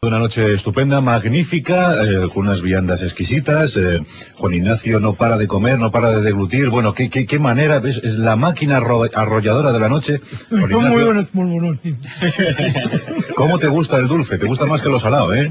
Fue una noche estupenda, magnífica, con unas viandas exquisitas. Juan Ignacio no para de comer, no para de deglutir. Bueno, qué manera, ¿ves? Es la máquina arrolladora de la noche. Son muy buenos, muy buenos. ¿Cómo te gusta el dulce? Te gusta más que lo salado, ¿eh?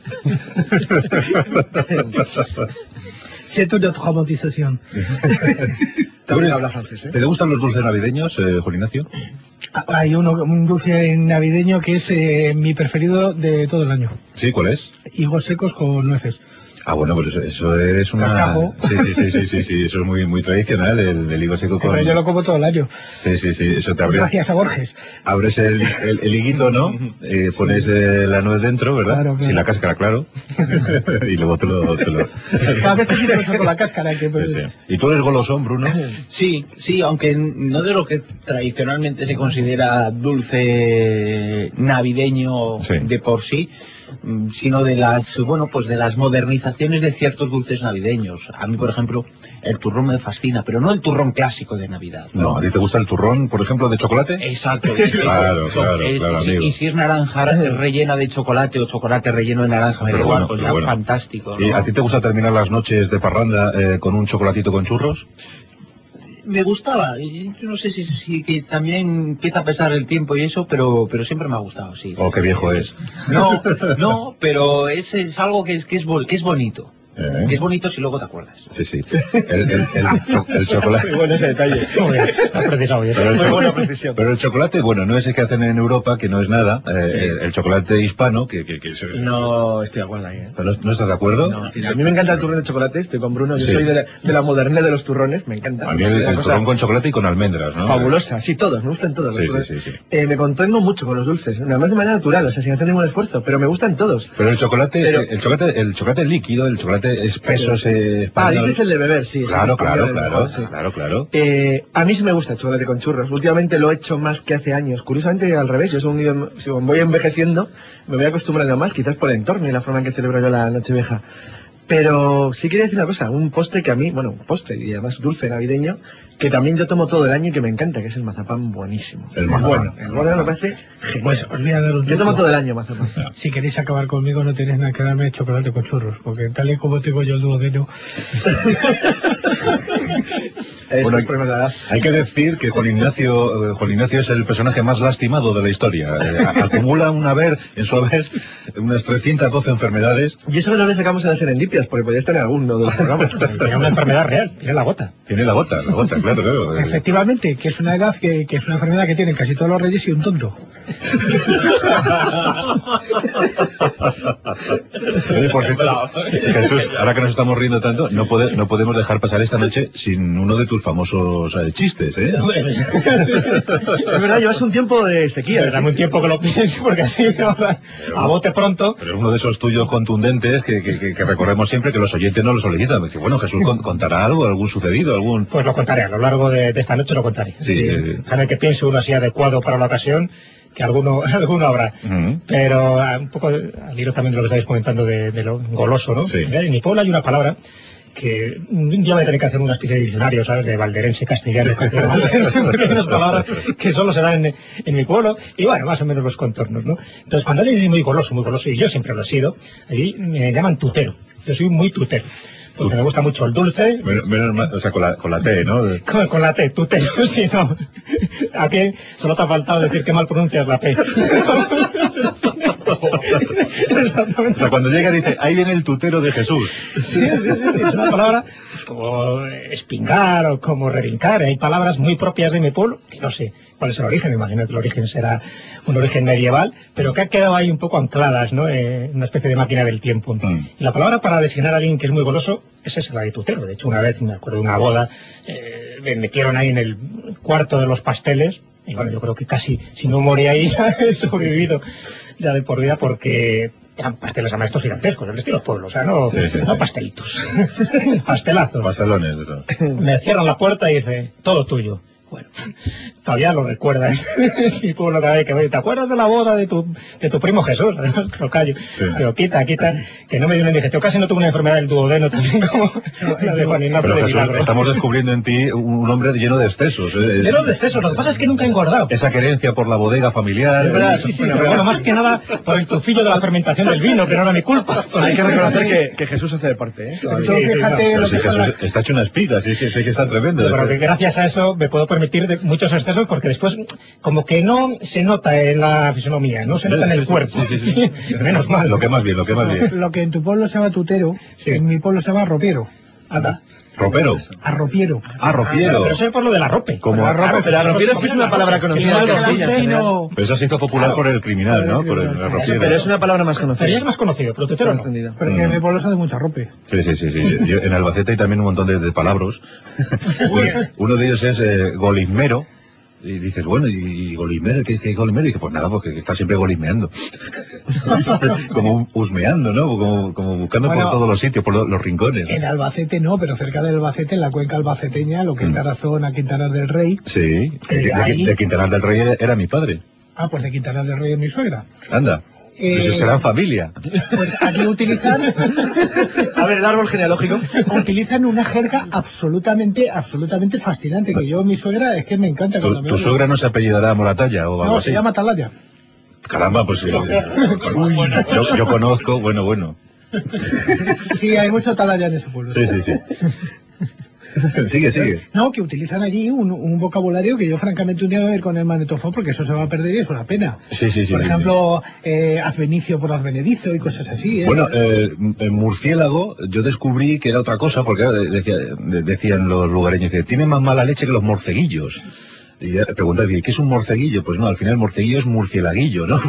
C'est una dramatización. También habla francés, ¿eh? ¿Te gustan los dulces navideños, Juan Ignacio? Hay un dulce navideño que es mi preferido de todo el año. Sí, ¿cuál es? Higos secos con nueces. Ah, bueno, pues eso es una... Cascajo. Sí, eso es muy tradicional, el higo seco con... Pero yo lo como todo el año. Sí, eso te abre... Gracias a Borges. Abres el higuito, ¿no? Pones la nuez dentro, ¿verdad? Claro. Sin la cáscara, claro. Y luego te lo... Cada vez se quita eso con la cáscara. Que pues... sí. ¿Y tú eres golosón, Bruno? Sí, aunque no de lo que tradicionalmente se considera dulce navideño de por sí, sino de las, de las modernizaciones de ciertos dulces navideños. A mí, por ejemplo, el turrón me fascina, pero no el turrón clásico de Navidad. No, ¿a ti te gusta el turrón, por ejemplo, de chocolate? Exacto. Claro, amigo. Y si es naranja rellena de chocolate o chocolate relleno de naranja, pero igual, bueno, pues ya bueno. fantástico, ¿no? ¿Y a ti te gusta terminar las noches de parranda con un chocolatito con churros? Me gustaba, yo no sé si que también empieza a pesar el tiempo y eso, pero siempre me ha gustado, sí. Oh, qué viejo es. No, pero es algo que es bonito. Que es bonito si luego te acuerdas. Sí. El chocolate. Muy bueno ese detalle. Buena precisión. Pero el chocolate, bueno, no es el que hacen en Europa, que no es nada. El chocolate hispano, que No estoy de acuerdo ahí, ¿eh? ¿No estás de acuerdo? No, sí, a mí me encanta el turrón de chocolate, estoy con Bruno. Yo soy de la modernidad de los turrones, me encanta. A mí el turrón con chocolate y con almendras, ¿no? Fabulosa, sí, todos, me gustan todos. Sí. Me contengo mucho con los dulces, además de manera natural, o sea, sin hacer ningún esfuerzo, pero me gustan todos. Pero el chocolate líquido, el chocolate espeso, dices el de beber, sí. Claro. A mí sí me gusta el chocolate con churros. Últimamente lo he hecho más que hace años. Curiosamente al revés, si voy envejeciendo, me voy acostumbrando más, quizás por el entorno y la forma en que celebro yo la Nochevieja. Pero sí quería decir una cosa, un postre que a mí, un postre y además dulce navideño, que también yo tomo todo el año y que me encanta, que es el mazapán buenísimo. El bueno me parece genial. Pues os voy a dar un truco. Yo tomo todo el año mazapán. Si queréis acabar conmigo no tenéis nada que darme chocolate con churros, porque tal y como tengo yo el duodeno... Bueno, hay que decir que Juan Ignacio es el personaje más lastimado de la historia. Acumula en su haber unas 312 enfermedades. Y eso no lo sacamos en las serendipias, porque podría estar en alguno de los programas. Tiene una enfermedad real, tiene la gota. Tiene la gota, claro. Efectivamente, que es una edad que es una enfermedad que tienen casi todos los reyes y un tonto. Oye, por cierto, Jesús, ahora que nos estamos riendo tanto, no podemos dejar pasar esta noche sin uno de tus famosos chistes, ¿eh? Es verdad, llevas un tiempo de sequía. Dame un tiempo que lo piense, porque así a bote pronto. Pero es uno de esos tuyos contundentes que recorremos siempre, que los oyentes no lo solicitan. Me dice, bueno, Jesús contará algo, algún sucedido, algún... Pues lo contaré, a lo largo de esta noche lo contaré. Sí. Cada que piense uno así adecuado para la ocasión, que alguno habrá. Pero un poco al hilo también de lo que estáis comentando de lo goloso, ¿no? Sí. En mi pueblo hay una palabra que un día voy a tener que hacer una especie de diccionario, ¿sabes? De valderense, castellano, porque hay unas palabras que solo se dan en mi pueblo, y bueno, más o menos los contornos, ¿no? Entonces, cuando alguien es muy goloso, y yo siempre lo he sido, allí me llaman tutero. Yo soy muy tutero. Porque me gusta mucho el dulce. Menos mal, o sea, con la T, ¿no? Con la T, tutero, sí, no. Aquí solo te ha faltado decir que mal pronuncias la P. Exactamente. O sea, cuando llega dice, ahí viene el tutero de Jesús. Sí, es una palabra como espingar o como revincar. Hay palabras muy propias de mi pueblo, que no sé cuál es el origen, me imagino que el origen será un origen medieval, pero que han quedado ahí un poco ancladas, ¿no? Una especie de máquina del tiempo. Y la palabra para designar a alguien que es muy goloso, esa es la de tutero. De hecho, una vez, me acuerdo de una boda, me metieron ahí en el cuarto de los pasteles, y bueno, yo creo que casi, si no moría ahí, ya he sobrevivido ya de por vida, porque eran pasteles además estos gigantescos, del estilo pueblo, o sea, no pastelitos, pastelazos. Pastelones, eso. Me cierran la puerta y dice, todo tuyo. Bueno, todavía lo recuerdan. Mi pueblo cada vez que voy, ¿te acuerdas de la boda de tu primo Jesús? Lo callo. Sí. Pero quita, que no me dio una indigestión. Casi no tuve una enfermedad del duodeno también como la de Juan Ignacio de Jesús, Milagro. Estamos descubriendo en ti un hombre lleno de excesos. Lleno de excesos, lo que pasa es que nunca he engordado. Esa querencia por la bodega familiar. Sí, pero bueno, más que nada por el tufillo de la fermentación del vino, que no era mi culpa. Hay que reconocer que Jesús hace deporte, ¿eh? Fíjate lo que está hecho una espiga, sí que está tremendo. Pero que gracias a eso me puedo permitir muchos excesos, porque después como que no se nota en la fisonomía, no se nota en el cuerpo. Menos mal. Lo que más bien. Lo que en tu pueblo se llama tutero, en mi pueblo se llama ropiero. Anda. ¿Ropero? Arropiero. Arropiero. Pero eso es por lo de la rope. Como pero arropiero sí es una palabra conocida en Castilla. Pero eso se hizo popular por el criminal, ¿no? Por el arropiero. Pero es una palabra más conocida. Sería más conocido, pero tutero no. Pero en mi pueblo se hace mucha rope. Sí. Yo, en Albacete hay también un montón de palabras. Uno de ellos es golismero. Y dices, bueno, ¿y golismero? ¿Qué es golismero? Y dice, pues nada, porque está siempre golismeando. Como husmeando, ¿no? Como buscando por todos los sitios, por los rincones, ¿no? En Albacete no, pero cerca de Albacete, en la cuenca albaceteña, lo que es Tarazona, Quintanar del Rey. Sí, de Quintanar del Rey era mi padre. Ah, pues de Quintanar del Rey es mi suegra. Anda. Pues serán familia. Pues aquí utilizan... A ver, el árbol genealógico. Utilizan una jerga absolutamente fascinante, que yo, mi suegra, es que me encanta. ¿Tu suegra no se apellidará Moratalla o algo así? No, se llama Talaya. Caramba, pues yo conozco, bueno. Sí, hay mucho Talaya en ese pueblo. Sí. Sigue. No, que utilizan allí un vocabulario que yo francamente un día voy a ir con el magnetofón, porque eso se va a perder y es una pena. Sí. Por ejemplo, advenicio por advenedizo y cosas así. Bueno, en murciélago yo descubrí que era otra cosa, porque decían los lugareños, tiene más mala leche que los morceguillos. Y preguntas, ¿qué es un morceguillo? Pues no, al final el morceguillo es murcielaguillo, ¿no?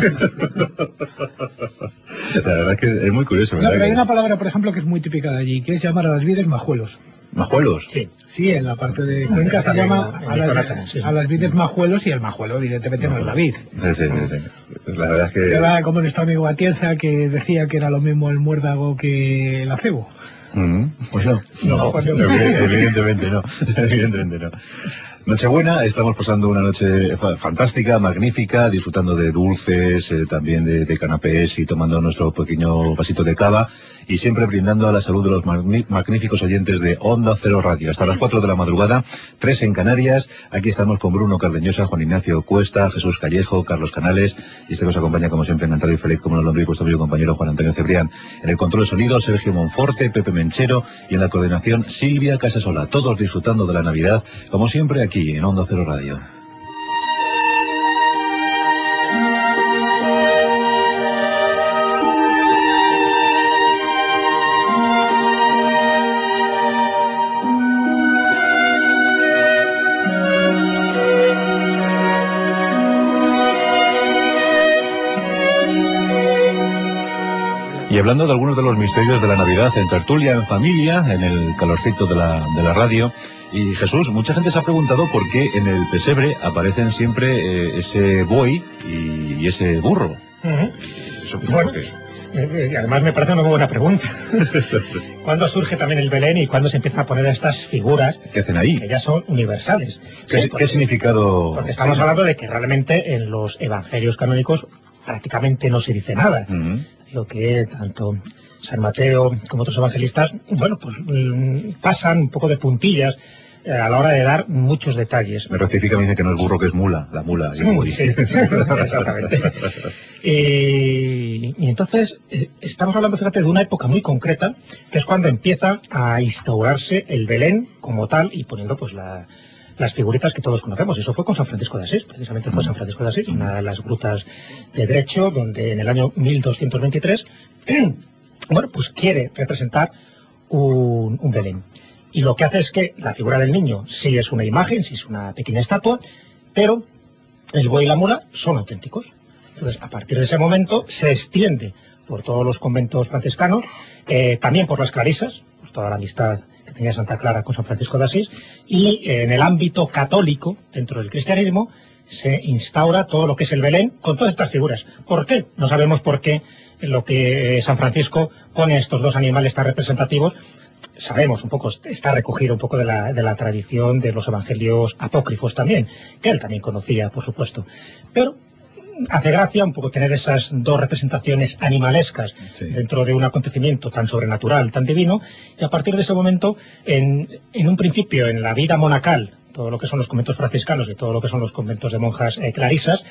La verdad es que es muy curioso. No, pero hay una palabra, por ejemplo, que es muy típica de allí, que es llamar a las vides majuelos. ¿Majuelos? Sí, en la parte de Cuenca se llama a las vides majuelos, y el majuelo evidentemente no es la vid. Sí. La verdad es que... Era como nuestro amigo Atienza, que decía que era lo mismo el muérdago que el acebo. Pues no, evidentemente no. Nochebuena, estamos pasando una noche fantástica, magnífica, disfrutando de dulces, también de canapés y tomando nuestro pequeño vasito de cava, y siempre brindando a la salud de los magníficos oyentes de Onda Cero Radio. Hasta las 4 de la madrugada, 3 en Canarias. Aquí estamos con Bruno Cardeñosa, Juan Ignacio Cuesta, Jesús Callejo, Carlos Canales, y este nos acompaña como siempre encantado y feliz como nos lo nuestro amigo compañero Juan Antonio Cebrián. En el control de sonido, Sergio Monforte, Pepe Menchero, y en la coordinación, Silvia Casasola. Todos disfrutando de la Navidad, como siempre aquí en Onda Cero Radio. Y hablando de algunos de los misterios de la Navidad, en tertulia, en familia, en el calorcito de la radio. Y Jesús, mucha gente se ha preguntado por qué en el pesebre aparecen siempre ese buey y ese burro. ¿Eso por qué? Además me parece una muy buena pregunta. ¿Cuándo surge también el Belén y cuándo se empiezan a poner estas figuras que hacen ahí? Que ya son universales. ¿Qué significado? Porque estamos hablando de que realmente en los evangelios canónicos prácticamente no se dice nada. Lo que tanto San Mateo como otros evangelistas, bueno, pues pasan un poco de puntillas a la hora de dar muchos detalles. Me rectifica, me dice que no es burro, que es mula, la mula. Sí, exactamente. Y entonces estamos hablando, fíjate, de una época muy concreta, que es cuando empieza a instaurarse el Belén como tal, y poniendo pues las figuritas que todos conocemos. Eso fue con San Francisco de Asís, precisamente fue San Francisco de Asís, una de las grutas de Drecho, donde en el año 1223, bueno, pues quiere representar un Belén. Y lo que hace es que la figura del niño sí es una imagen, sí es una pequeña estatua, pero el buey y la mula son auténticos. Entonces, a partir de ese momento, se extiende por todos los conventos franciscanos, también por las clarisas, por toda la amistad que tenía Santa Clara con San Francisco de Asís, y en el ámbito católico, dentro del cristianismo, se instaura todo lo que es el Belén con todas estas figuras. ¿Por qué? No sabemos por qué lo que San Francisco pone estos dos animales tan representativos, sabemos un poco, está recogido un poco de la tradición de los evangelios apócrifos también, que él también conocía, por supuesto. Pero hace gracia un poco tener esas dos representaciones animalescas dentro de un acontecimiento tan sobrenatural, tan divino, y a partir de ese momento, en un principio, en la vida monacal, todo lo que son los conventos franciscanos y todo lo que son los conventos de monjas clarisas,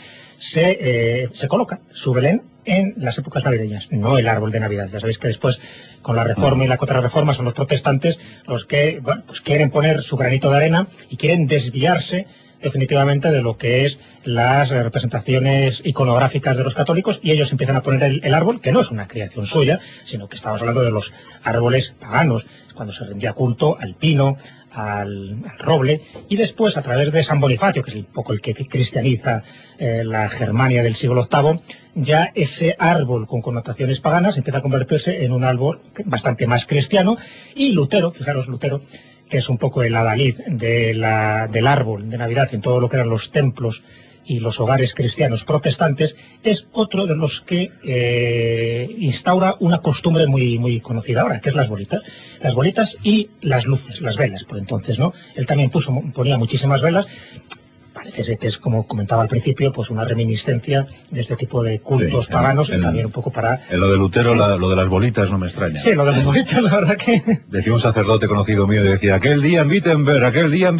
se coloca su Belén en las épocas navideñas, no el árbol de Navidad. Ya sabéis que después, con la Reforma y la Contrarreforma, son los protestantes los que pues quieren poner su granito de arena y quieren desviarse definitivamente de lo que es las representaciones iconográficas de los católicos, y ellos empiezan a poner el árbol, que no es una creación suya, sino que estamos hablando de los árboles paganos, cuando se rendía culto al pino, al roble, y después, a través de San Bonifacio, que es un poco el que cristianiza la Germania del siglo VIII, ya ese árbol con connotaciones paganas empieza a convertirse en un árbol bastante más cristiano, y Lutero, fijaros, Lutero, que es un poco el adalid del árbol de Navidad en todo lo que eran los templos y los hogares cristianos protestantes, es otro de los que instaura una costumbre muy conocida ahora, que es las bolitas y las luces, las velas, por entonces, ¿no? Él también ponía muchísimas velas. Parece ser que es, como comentaba al principio, pues una reminiscencia de este tipo de cultos paganos, y también un poco para... En lo de Lutero, lo de las bolitas no me extraña. Sí, lo de las bolitas, la verdad que... Decía un sacerdote conocido mío, y decía, aquel día en Wittenberg.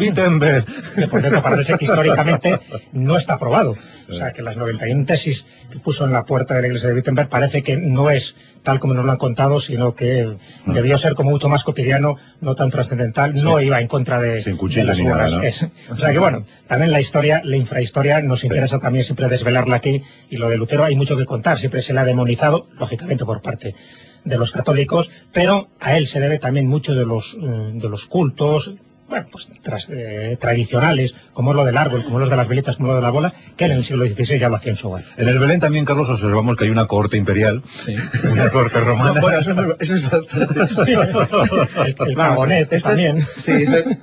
Que por cierto, parece que históricamente no está aprobado. O sea, que las 91 tesis que puso en la puerta de la iglesia de Wittenberg parece que no es tal como nos lo han contado, sino que debió ser como mucho más cotidiano, no tan trascendental, no iba en contra de las guerras. ¿No? O sea que bueno, también la infrahistoria nos interesa también siempre desvelarla aquí, y lo de Lutero hay mucho que contar, siempre se le ha demonizado, lógicamente por parte de los católicos, pero a él se debe también mucho de los cultos, bueno, pues tradicionales, como es lo del árbol, como es lo de las velitas, como lo de la bola, que en el siglo XVI ya lo hacía en su hogar. En el Belén también, Carlos, observamos que hay una cohorte imperial, una cohorte romana. No, bueno, eso es bastante. Sí. El Cabonet también. Sí,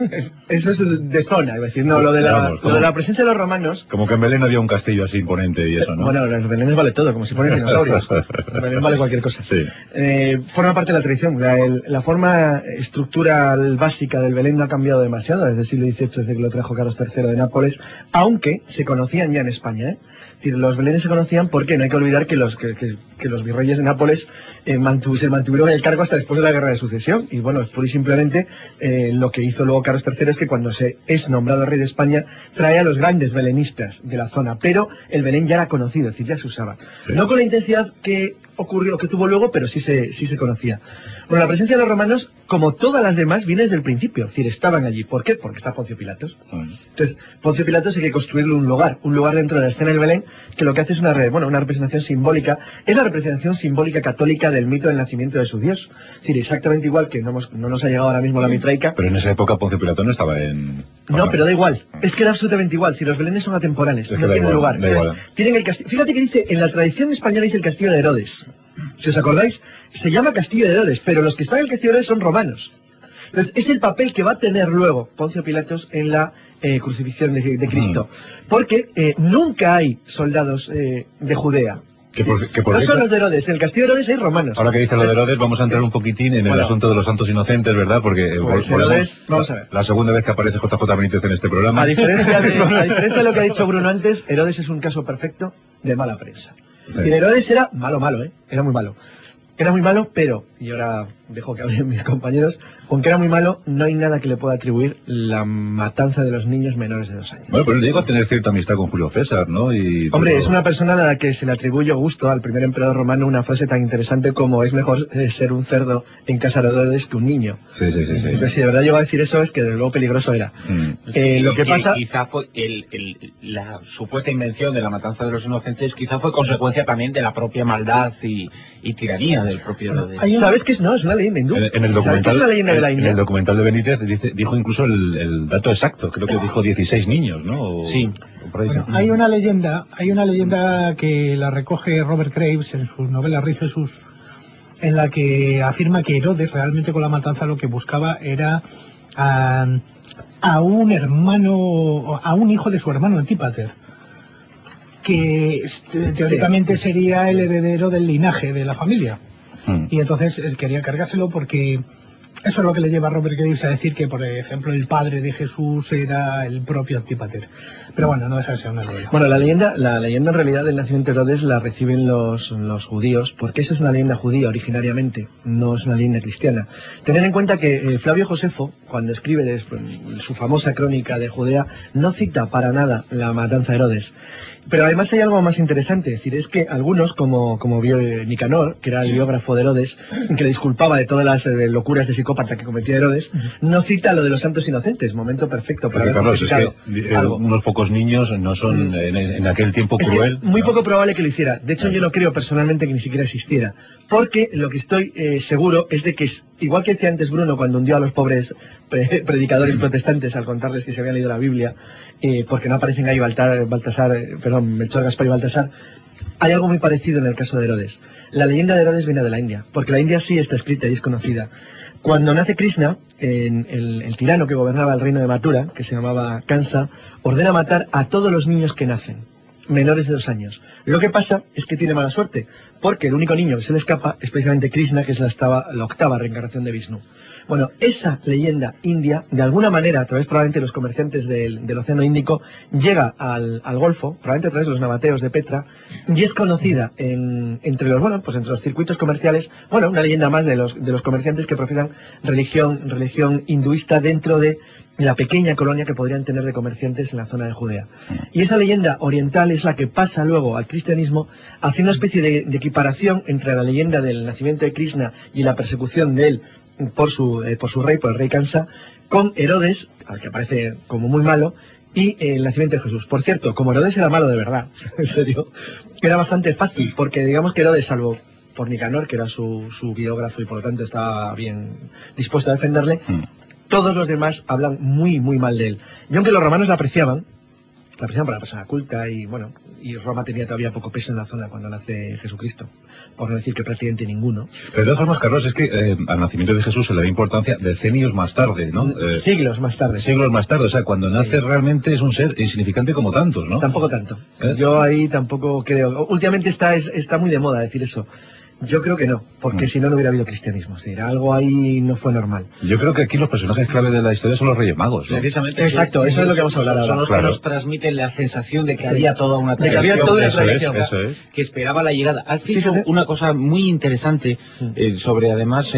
eso es de zona, es decir, no, lo de la presencia de los romanos... Como que en Belén había un castillo así imponente y eso, ¿no? Bueno, en Belén vale todo, como si ponen dinosaurios. En Belén vale cualquier cosa. Sí. Forma parte de la tradición. La forma estructural básica del Belén no ha cambiado demasiado desde el siglo XVIII, desde que lo trajo Carlos III de Nápoles, aunque se conocían ya en España, ¿eh? Es decir, los belenes se conocían porque no hay que olvidar que los virreyes de Nápoles se mantuvieron en el cargo hasta después de la Guerra de Sucesión, y bueno, pura y simplemente lo que hizo luego Carlos III es que cuando se es nombrado rey de España trae a los grandes belenistas de la zona, pero el Belén ya era conocido, es decir, ya se usaba. Sí. No con la intensidad que ocurrió, que tuvo luego, pero sí se conocía. Bueno, la presencia de los romanos, como todas las demás, viene desde el principio, es decir, estaban allí. ¿Por qué? Porque está Poncio Pilatos. Entonces, Poncio Pilatos hay que construirle un lugar dentro de la escena del Belén, que lo que hace es una representación simbólica, es la representación simbólica católica del mito del nacimiento de su Dios. Es decir, exactamente igual que no nos ha llegado ahora mismo la mitraica. Pero en esa época Poncio Pilatos no estaba en... No, pero da igual, es que da absolutamente igual, es decir, los belenes son atemporales, no tienen lugar. Entonces, tienen el castillo, fíjate que dice, en la tradición española dice el castillo de Herodes. Si os acordáis, se llama Castillo de Herodes, pero los que están en el Castillo de Herodes son romanos. Entonces, es el papel que va a tener luego Poncio Pilatos en la crucifixión de Cristo. Porque nunca hay soldados de Judea. No son los de Herodes, en el Castillo de Herodes hay romanos. Ahora que dice lo de Herodes, vamos a entrar un poquitín en el asunto de los santos inocentes, ¿verdad? Porque pues Herodes, vamos a ver. La segunda vez que aparece JJ Benítez en este programa. A diferencia de lo que ha dicho Bruno antes, Herodes es un caso perfecto de mala prensa. Sí. Y Herodes era malo, era muy malo. Era muy malo, pero, y ahora dejo que hablen mis compañeros, aunque era muy malo, no hay nada que le pueda atribuir la matanza de los niños menores de 2 años. Bueno, pero llegó a tener cierta amistad con Julio César, ¿no? Hombre, es una persona a la que se le atribuye gusto al primer emperador romano una frase tan interesante como es mejor ser un cerdo en casa de Herodes que un niño. Sí. Entonces, si de verdad llegó a decir eso, es que de luego peligroso era. Lo que pasa... Quizá fue la supuesta invención de la matanza de los inocentes, quizá fue consecuencia también de la propia maldad y tiranía del propio Herodes. ¿Sabes qué es? No, es una leyenda hindú. En el documental de Benítez dijo incluso el dato exacto, creo que dijo 16 niños, ¿no? Sí. Bueno, hay una leyenda que la recoge Robert Graves en su novela Rey Jesús, en la que afirma que Herodes realmente con la matanza lo que buscaba era a un hermano, a un hijo de su hermano Antípater, que teóricamente sería el heredero del linaje de la familia. Y entonces quería cargárselo porque Eso es lo que le lleva a Robert Graves a decir que, por ejemplo, el padre de Jesús era el propio Antípater. Pero bueno, no deja de ser una novela. Bueno, la leyenda en realidad del nacimiento de Herodes la reciben los judíos, porque esa es una leyenda judía originariamente, no es una leyenda cristiana. Tener en cuenta que Flavio Josefo, cuando escribe su famosa crónica de Judea, no cita para nada la matanza de Herodes. Pero además hay algo más interesante, es decir, es que algunos, como vio Nicanor, que era el biógrafo de Herodes, que le disculpaba de todas las locuras de psicópata que cometía Herodes, no cita lo de los santos inocentes, momento perfecto para Carlos, es que unos pocos niños no son en aquel tiempo cruel. Es muy poco probable que lo hiciera. De hecho, yo no creo personalmente que ni siquiera existiera. Porque lo que estoy seguro es de que, igual que decía antes Bruno cuando hundió a los pobres predicadores protestantes al contarles que se habían leído la Biblia, porque no aparecen ahí Melchor, Gaspar y Baltasar, hay algo muy parecido en el caso de Herodes. La leyenda de Herodes viene de la India, porque la India sí está escrita y es conocida. Cuando nace Krishna, el tirano que gobernaba el reino de Mathura, que se llamaba Kansa, ordena matar a todos los niños que nacen, menores de 2 años. Lo que pasa es que tiene mala suerte, porque el único niño que se le escapa es precisamente Krishna, que es la 8ª reencarnación de Vishnu. Bueno, esa leyenda india, de alguna manera, a través probablemente de los comerciantes del Océano Índico, llega al Golfo, probablemente a través de los nabateos de Petra, y es conocida entre los circuitos comerciales, una leyenda más de los comerciantes que profesan religión hinduista dentro de la pequeña colonia que podrían tener de comerciantes en la zona de Judea. Y esa leyenda oriental es la que pasa luego al cristianismo, haciendo una especie de equiparación entre la leyenda del nacimiento de Krishna y la persecución de él por el rey Kansa, con Herodes, al que aparece como muy malo, y el nacimiento de Jesús. Por cierto, como Herodes era malo de verdad, en serio, era bastante fácil, porque digamos que Herodes, salvo por Nicanor, que era su biógrafo y por lo tanto estaba bien dispuesto a defenderle, todos los demás hablan muy, muy mal de él. Y aunque los romanos la apreciaban por una persona culta y Roma tenía todavía poco peso en la zona cuando nace Jesucristo, por no decir que prácticamente ninguno. Pero de todas formas, Carlos, es que al nacimiento de Jesús se le da importancia decenios más tarde, ¿no? Siglos más tarde. Siglos más tarde, o sea, cuando nace realmente es un ser insignificante como tantos, ¿no? Tampoco tanto. Yo ahí tampoco creo. Últimamente está muy de moda decir eso. Yo creo que no, porque si no, no hubiera habido cristianismo. Es decir, algo ahí no fue normal. Yo creo que aquí los personajes clave de la historia son los Reyes Magos, ¿no? Precisamente. Exacto, eso es lo que vamos a hablar ahora. Son los que nos transmiten la sensación de que había toda una tradición, que esperaba la llegada. Has dicho una cosa muy interesante sobre, además,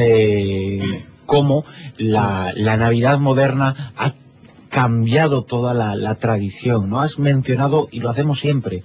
cómo la Navidad moderna ha cambiado toda la tradición, ¿no? Has mencionado, y lo hacemos siempre,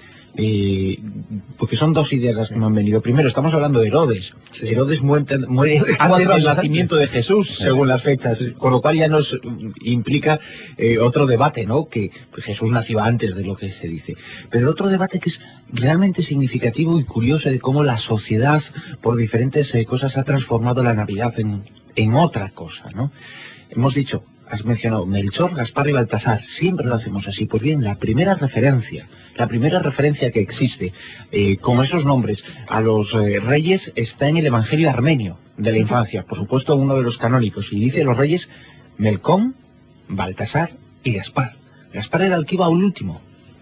porque son dos ideas las que me han venido. Primero, estamos hablando de Herodes. Sí. Herodes muere antes del nacimiento de Jesús, según las fechas, con lo cual ya nos implica otro debate, ¿no? Que Jesús nació antes de lo que se dice. Pero otro debate que es realmente significativo y curioso de cómo la sociedad, por diferentes cosas, ha transformado la Navidad en otra cosa, ¿no? Hemos dicho, has mencionado Melchor, Gaspar y Baltasar, siempre lo hacemos así. Pues bien, la primera referencia que existe con esos nombres a los reyes está en el Evangelio armenio de la infancia, por supuesto uno de los canónicos, y dice los reyes Melcón, Baltasar y Gaspar. Gaspar era el que iba al último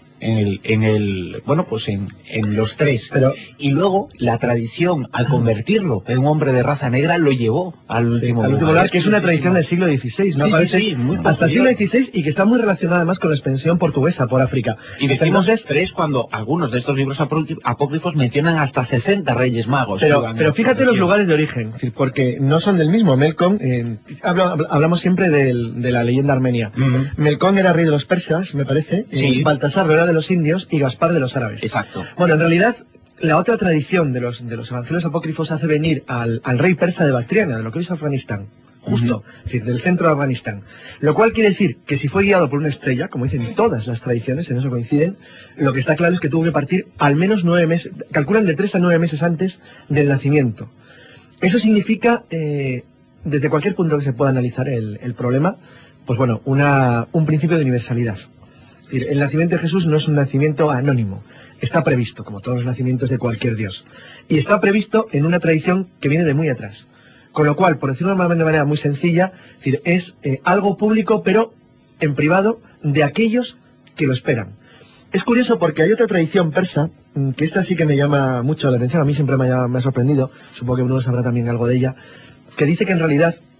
en los tres. Pero, y luego la tradición, al convertirlo en un hombre de raza negra, lo llevó al último lugar, que es una tradición del siglo XVI, ¿no? Sí, hasta el siglo XVI, y que está muy relacionada además con la expansión portuguesa por África. Y decimos tres cuando algunos de estos libros apócrifos mencionan hasta 60 reyes magos. Pero fíjate los lugares de origen, es decir, porque no son del mismo. Melcón, hablamos siempre de la leyenda armenia. Melcón era rey de los persas, me parece. Baltasar era de los indios y Gaspar de los árabes. Exacto. Bueno, en realidad, la otra tradición de los evangelios apócrifos hace venir al rey persa de Bactriana, de lo que hoy es Afganistán, justo, es decir, del centro de Afganistán. Lo cual quiere decir que si fue guiado por una estrella, como dicen todas las tradiciones, en eso coinciden, lo que está claro es que tuvo que partir al menos 9 meses, calculan de 3 a 9 meses antes del nacimiento. Eso significa, desde cualquier punto que se pueda analizar el problema, pues bueno, un principio de universalidad. El nacimiento de Jesús no es un nacimiento anónimo, está previsto, como todos los nacimientos de cualquier dios. Y está previsto en una tradición que viene de muy atrás. Con lo cual, por decirlo de una manera muy sencilla, es algo público, pero en privado, de aquellos que lo esperan. Es curioso porque hay otra tradición persa, que esta sí que me llama mucho la atención, a mí siempre me ha sorprendido, supongo que Bruno sabrá también algo de ella, que dice que en realidad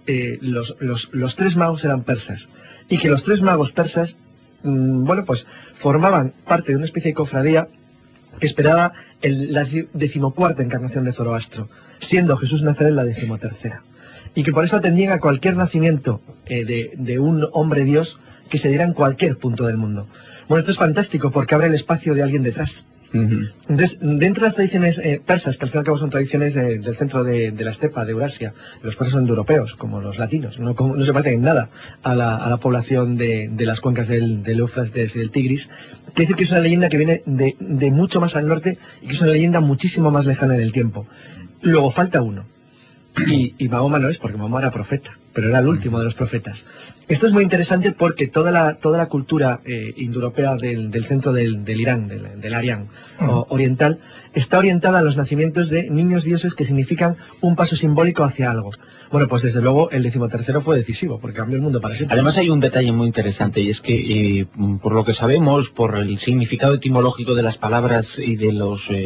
los tres magos eran persas y que los tres magos persas, bueno, pues formaban parte de una especie de cofradía que esperaba la 14ª encarnación de Zoroastro, siendo Jesús Nazaret la 13ª. Y que por eso atendían a cualquier nacimiento de un hombre Dios que se diera en cualquier punto del mundo. Bueno, esto es fantástico porque abre el espacio de alguien detrás. Entonces, dentro de las tradiciones persas, que al fin y al cabo son tradiciones del centro de la estepa, de Eurasia, los persas son europeos, como los latinos, no se parecen en nada a la población de las cuencas del Éufrates y del Tigris. Quiere decir que es una leyenda que viene de mucho más al norte y que es una leyenda muchísimo más lejana en el tiempo. Luego falta uno. Y Mahoma no es, porque Mahoma era profeta, pero era el último de los profetas. Esto es muy interesante porque toda la cultura indoeuropea del centro del Irán, del Arián oriental, está orientada a los nacimientos de niños dioses que significan un paso simbólico hacia algo. Bueno, pues desde luego el 13º fue decisivo, porque cambió el mundo para siempre. Además hay un detalle muy interesante, y es que por lo que sabemos, por el significado etimológico de las palabras y de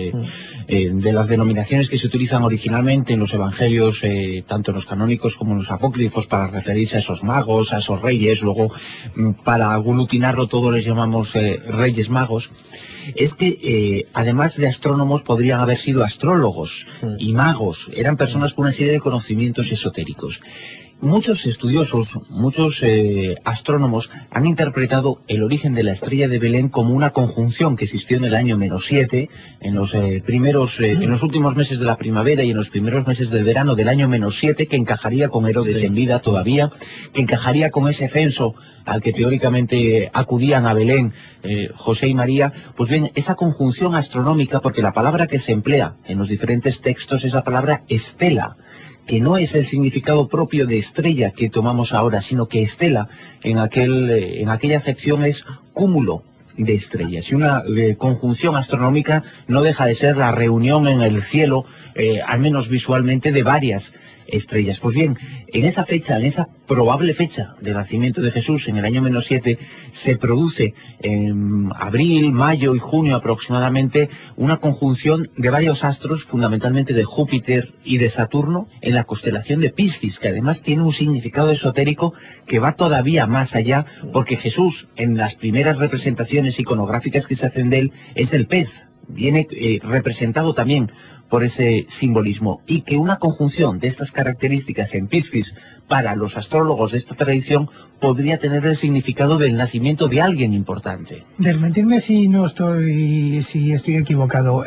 las denominaciones que se utilizan originalmente en los evangelios, tanto en los canónicos como en los apócrifos, para referirse a esos magos, a esos reyes, luego para aglutinarlo todo les llamamos reyes magos, es que además de astrónomos podrían haber sido astrólogos y magos, eran personas con una serie de conocimientos esotéricos. Muchos estudiosos, muchos astrónomos han interpretado el origen de la estrella de Belén como una conjunción que existió en el año -7, en los últimos meses de la primavera y en los primeros meses del verano del año -7, que encajaría con Herodes en vida todavía, que encajaría con ese censo al que teóricamente acudían a Belén José y María. Pues bien, esa conjunción astronómica, porque la palabra que se emplea en los diferentes textos es la palabra estela, que no es el significado propio de estrella que tomamos ahora, sino que estela en aquella acepción es cúmulo de estrellas. Y una conjunción astronómica no deja de ser la reunión en el cielo, al menos visualmente, de varias estrellas. Pues bien, en esa fecha, en esa probable fecha de nacimiento de Jesús, en el año -7, se produce en abril, mayo y junio aproximadamente una conjunción de varios astros, fundamentalmente de Júpiter y de Saturno, en la constelación de Piscis, que además tiene un significado esotérico que va todavía más allá, porque Jesús, en las primeras representaciones iconográficas que se hacen de él, es el pez. Viene representado también por ese simbolismo, y que una conjunción de estas características en Piscis para los astrólogos de esta tradición podría tener el significado del nacimiento de alguien importante. Desmentirme si estoy equivocado.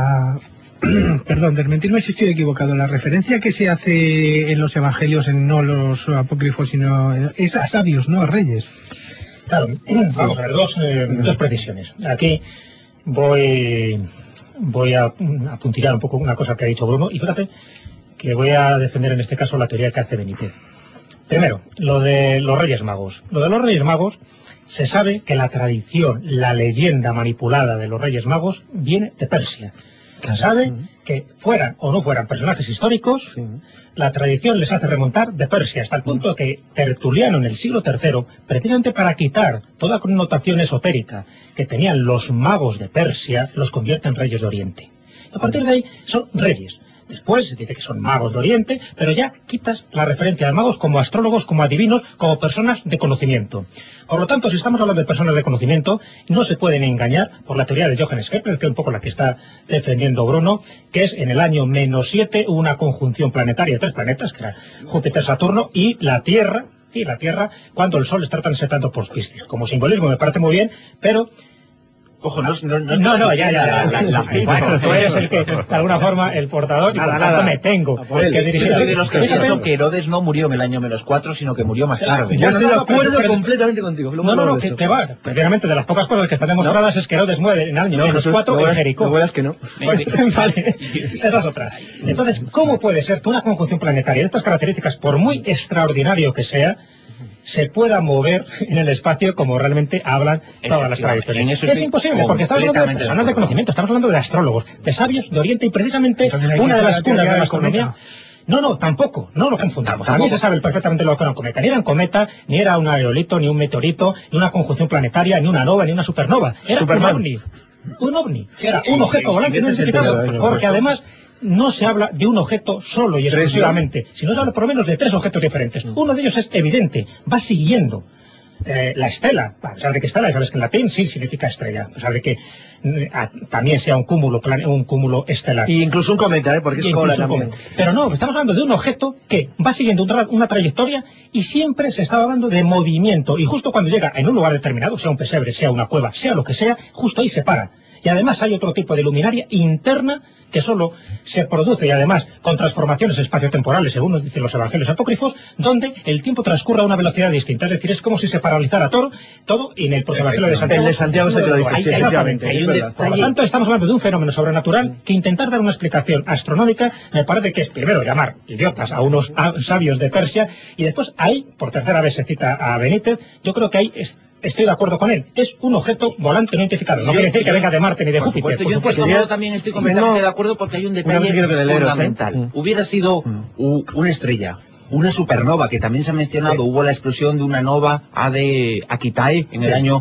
Desmentirme si estoy equivocado. La referencia que se hace en los evangelios, no los apócrifos, sino es a sabios, no a reyes. Claro, vamos a ver, dos precisiones. Aquí voy a apuntillar un poco una cosa que ha dicho Bruno, y fíjate que voy a defender en este caso la teoría que hace Benítez. Primero, lo de los Reyes Magos. Lo de los Reyes Magos, se sabe que la tradición, la leyenda manipulada de los Reyes Magos viene de Persia. Se sabe que fueran o no fueran personajes históricos, la tradición les hace remontar de Persia, hasta el punto que Tertuliano en el siglo III, precisamente para quitar toda connotación esotérica que tenían los magos de Persia, los convierte en reyes de Oriente. A partir de ahí son reyes. Después se dice que son magos de Oriente, pero ya quitas la referencia a magos como astrólogos, como adivinos, como personas de conocimiento. Por lo tanto, si estamos hablando de personas de conocimiento, no se pueden engañar por la teoría de Johannes Kepler, que es un poco la que está defendiendo Bruno, que es en el año -7 una conjunción planetaria de tres planetas, que era Júpiter, Saturno y la Tierra, cuando el Sol está transitando por Piscis. Como simbolismo me parece muy bien, pero... Ojo, ya, bueno, tú eres el que, de alguna forma, el portador, y por tanto me tengo que dirigir. Yo soy de los que piensan que Herodes no murió en el año -4, sino que murió más tarde. Yo estoy de acuerdo completamente contigo. Que va. Precisamente de las pocas cosas que están demostradas es que Herodes muere en el año -4 en Jericó. No vuelas que no. Vale, esa es otra. Entonces, ¿cómo puede ser que una conjunción planetaria de estas características, por muy extraordinario que sea, se pueda mover en el espacio como realmente hablan todas las tradiciones? Es imposible, porque estamos hablando de personas de conocimiento, estamos hablando de astrólogos, de sabios de Oriente, y precisamente una de las cunas de la astronomía... No, tampoco, no lo confundamos. A mí se sabe perfectamente lo que era un cometa. Ni era un cometa, ni era un aerolito, ni un meteorito, ni una conjunción planetaria, ni una nova, ni una supernova. Era un ovni. Era un objeto volante identificado, porque además no se habla de un objeto solo y exclusivamente, sino se habla por lo menos de 3 objetos diferentes. Uno de ellos es evidente, va siguiendo la estela. A pesar de que estela, sabes que en latín sí significa estrella, a pesar de que también sea un cúmulo estelar. Y incluso un cometa, porque es cola también. Pero no, estamos hablando de un objeto que va siguiendo una trayectoria y siempre se está hablando de movimiento. Y justo cuando llega en un lugar determinado, sea un pesebre, sea una cueva, sea lo que sea, justo ahí se para. Y además hay otro tipo de luminaria interna que solo se produce, y además con transformaciones espaciotemporales, según nos dicen los evangelios apócrifos, donde el tiempo transcurre a una velocidad distinta. Es decir, es como si se paralizara todo y en el protoevangelio de Santiago. El de Santiago se lo dice, sí, efectivamente. Por lo tanto, estamos hablando de un fenómeno sobrenatural que intentar dar una explicación astronómica me parece que es primero llamar idiotas a unos sabios de Persia, y después ahí, por tercera vez se cita a Benítez, yo creo que ahí estoy de acuerdo con él. Es un objeto volante no identificado. No quiere decir que venga de Marte ni de Júpiter. Yo en cierto modo también estoy completamente de acuerdo, porque hay un detalle fundamental. Hubiera sido una estrella, una supernova, que también se ha mencionado. Hubo la explosión de una nova Akitae en el año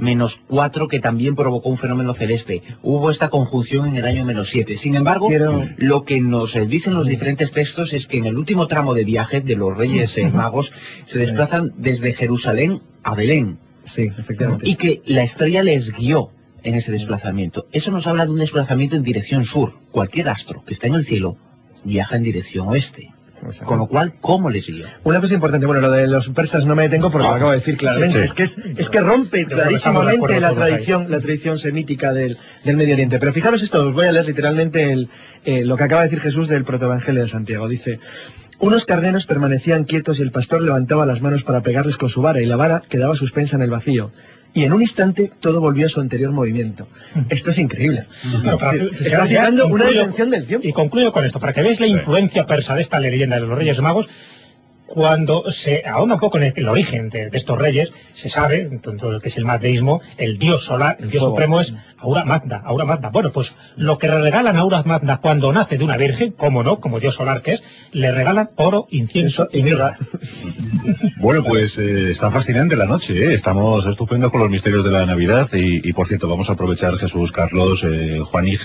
-4, que también provocó un fenómeno celeste. Hubo esta conjunción en el año -7. Sin embargo, lo que nos dicen los diferentes textos es que en el último tramo de viaje de los Reyes Magos se desplazan desde Jerusalén a Belén. Sí, efectivamente. Y que la estrella les guió en ese desplazamiento. Eso nos habla de un desplazamiento en dirección sur. Cualquier astro que está en el cielo viaja en dirección oeste. Con lo cual, ¿cómo les guió? Una cosa importante, bueno, lo de los persas no me detengo porque lo acabo de decir claramente. Es que rompe clarísimamente la tradición semítica del Medio Oriente. Pero fijaros esto, os voy a leer literalmente lo que acaba de decir Jesús del protoevangelio de Santiago. Dice: unos carneros permanecían quietos y el pastor levantaba las manos para pegarles con su vara, y la vara quedaba suspensa en el vacío. Y en un instante todo volvió a su anterior movimiento. Esto es increíble. Está citando una detención del tiempo. Y concluyo con esto, para que veáis la influencia persa de esta leyenda de los Reyes Magos. Cuando se ahonda un poco en el origen de estos reyes, se sabe, todo lo que es el mazdeísmo, el dios solar, el dios supremo es Ahura Mazda. Bueno, pues lo que le regalan a Ahura Mazda cuando nace de una virgen, como no, como dios solar que es, le regalan oro, incienso y mirra. Bueno, pues está fascinante la noche, ¿eh? Estamos estupendos con los misterios de la Navidad y por cierto, vamos a aprovechar, Jesús, Carlos, Juanig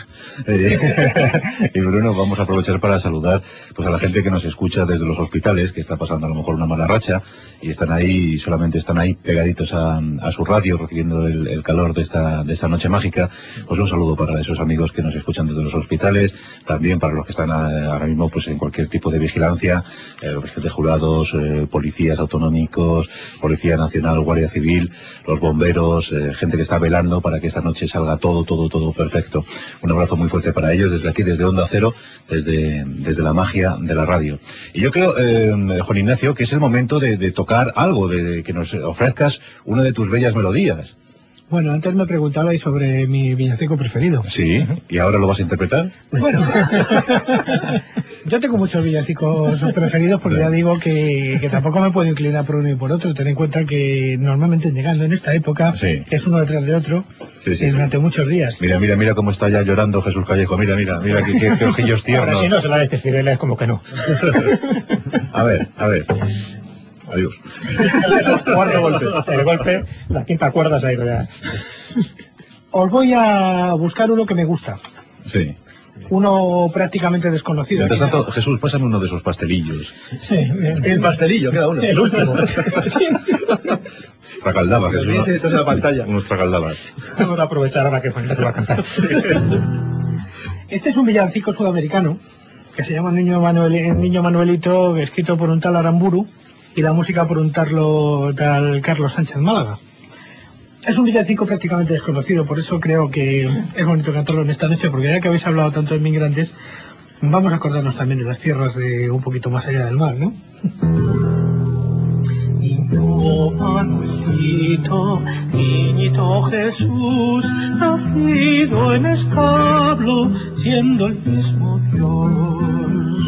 y Bruno, vamos a aprovechar para saludar pues a la gente que nos escucha desde los hospitales, que está pasando a lo mejor una mala racha y solamente están ahí pegaditos a su radio recibiendo el calor de esta noche mágica. Pues un saludo para esos amigos que nos escuchan desde los hospitales, también para los que están ahora mismo pues en cualquier tipo de vigilancia, de jurados, policías autonómicos, Policía Nacional, Guardia Civil, los bomberos, gente que está velando para que esta noche salga todo perfecto. Un abrazo muy fuerte para ellos desde aquí, desde Onda Cero, desde la magia de la radio. Y yo creo, Juan Ignacio, que es el momento de tocar algo, de que nos ofrezcas una de tus bellas melodías. Bueno, antes me preguntabais sobre mi villancico preferido. Sí, ¿y ahora lo vas a interpretar? Bueno, yo tengo muchos villancicos preferidos porque ya digo que tampoco me puedo inclinar por uno y por otro. Ten en cuenta que normalmente llegando en esta época es uno detrás de otro durante muchos días. Mira cómo está ya llorando Jesús Callejo. Mira qué ojillos tiernos. Ahora si no se la de este Cirela es como que no. A ver. Adiós. Cuarto golpe. El golpe, la quinta cuerda se ha ido ya. Os voy a buscar uno que me gusta. Sí. Uno prácticamente desconocido. Mientras tanto, Jesús, pásame uno de esos pastelillos. Sí. El pastelillo, queda uno. El último. Tracaldabas, Jesús. Eso es la pantalla. Unos tracaldabas. Vamos a aprovechar ahora que Juan te va a cantar. Este es un villancico sudamericano que se llama Niño Manuelito, escrito por un tal Aramburu, y la música por un tal Carlos Sánchez Málaga. Es un villancico prácticamente desconocido, por eso creo que es bonito cantarlo en esta noche, porque ya que habéis hablado tanto de migrantes, vamos a acordarnos también de las tierras de un poquito más allá del mar, ¿no? Niño Manuelito, niñito Jesús, nacido en establo, siendo el mismo Dios.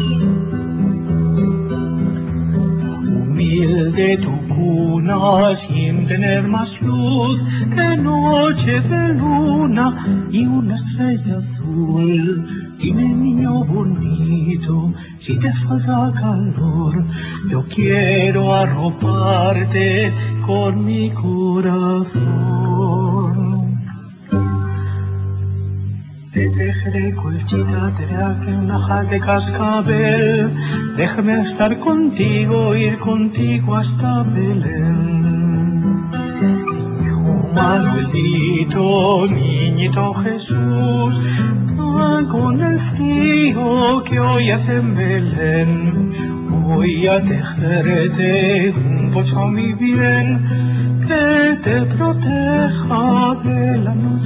Humilde tu cuna, sin tener más luz que noche de luna y una estrella azul. Dime, niño bonito, si te falta calor, yo quiero arroparte con mi corazón. Te tejeré colchita, te haré una hoja de cascabel. Déjame estar contigo, ir contigo hasta Belén. Niño Manuelito, niñito Jesús, con el frío que hoy hace en Belén, voy a tejerte un pocho mi bien, que te proteja de la noche.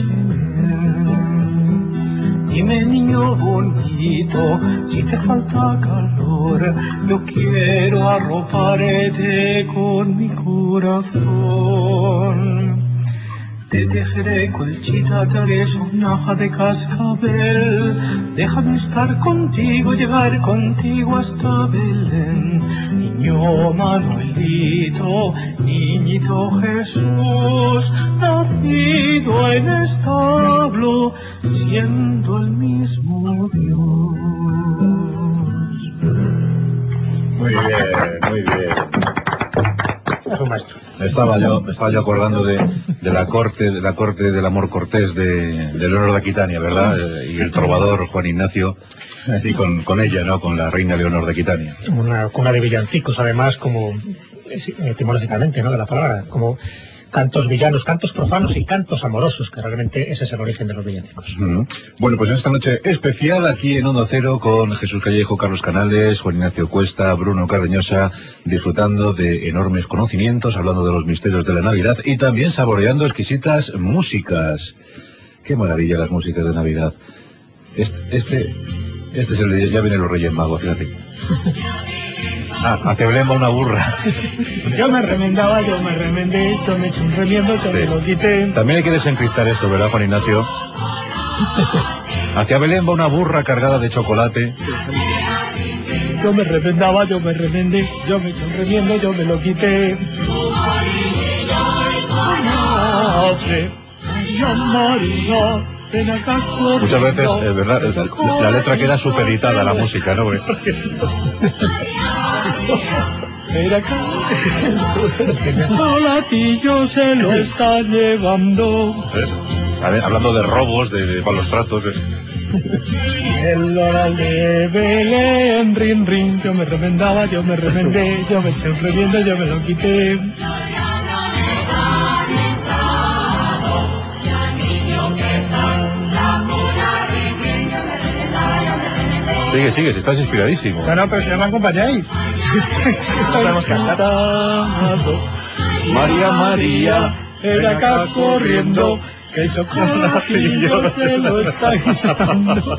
Dime, niño bonito, si te falta calor, yo quiero arroparte con mi corazón. Te tejeré colchita, te haré una hoja de cascabel. Déjame estar contigo, llegar contigo hasta Belén. Niño Manuelito, niñito Jesús, nacido en establo, siendo el mismo Dios. Muy bien, muy bien. Es un maestro. Me estaba yo acordando de la corte del amor cortés de Leonor de Aquitania, ¿verdad? Y el trovador Juan Ignacio, y con ella, ¿no? Con la reina Leonor de Aquitania. Una cuna de villancicos, además, como etimológicamente, ¿no? De la palabra, como cantos villanos, cantos profanos y cantos amorosos, que realmente ese es el origen de los villancicos. Bueno, pues en esta noche especial aquí en Onda Cero con Jesús Callejo, Carlos Canales, Juan Ignacio Cuesta, Bruno Cardeñosa, disfrutando de enormes conocimientos, hablando de los misterios de la Navidad y también saboreando exquisitas músicas. Qué maravilla las músicas de Navidad. Este es el de Ya vienen los Reyes Magos, fíjate. Hacia Belén va una burra. Yo me remendaba, yo me remendé, yo me eché un remiendo, yo me lo quité. También hay que desencriptar esto, ¿verdad, Juan Ignacio? Hacia Belén va una burra cargada de chocolate. Yo me remendaba, yo me remendé, yo me eché un remiendo, yo me lo quité. Muchas veces, es verdad, la letra queda supeditada a la música, ¿no? El chocolatillo se lo está llevando. ¿Ves? Hablando de robos, de malos tratos. El oral de Belén, rin, rin. Yo me remendaba, yo me remendé, yo me eché un remiendo, yo me lo quité. Sigue, si estás inspiradísimo. No, pero si no me acompañáis. Estamos cantando. María, María, ven acá corriendo, que el chocolatillo se lo está quitando.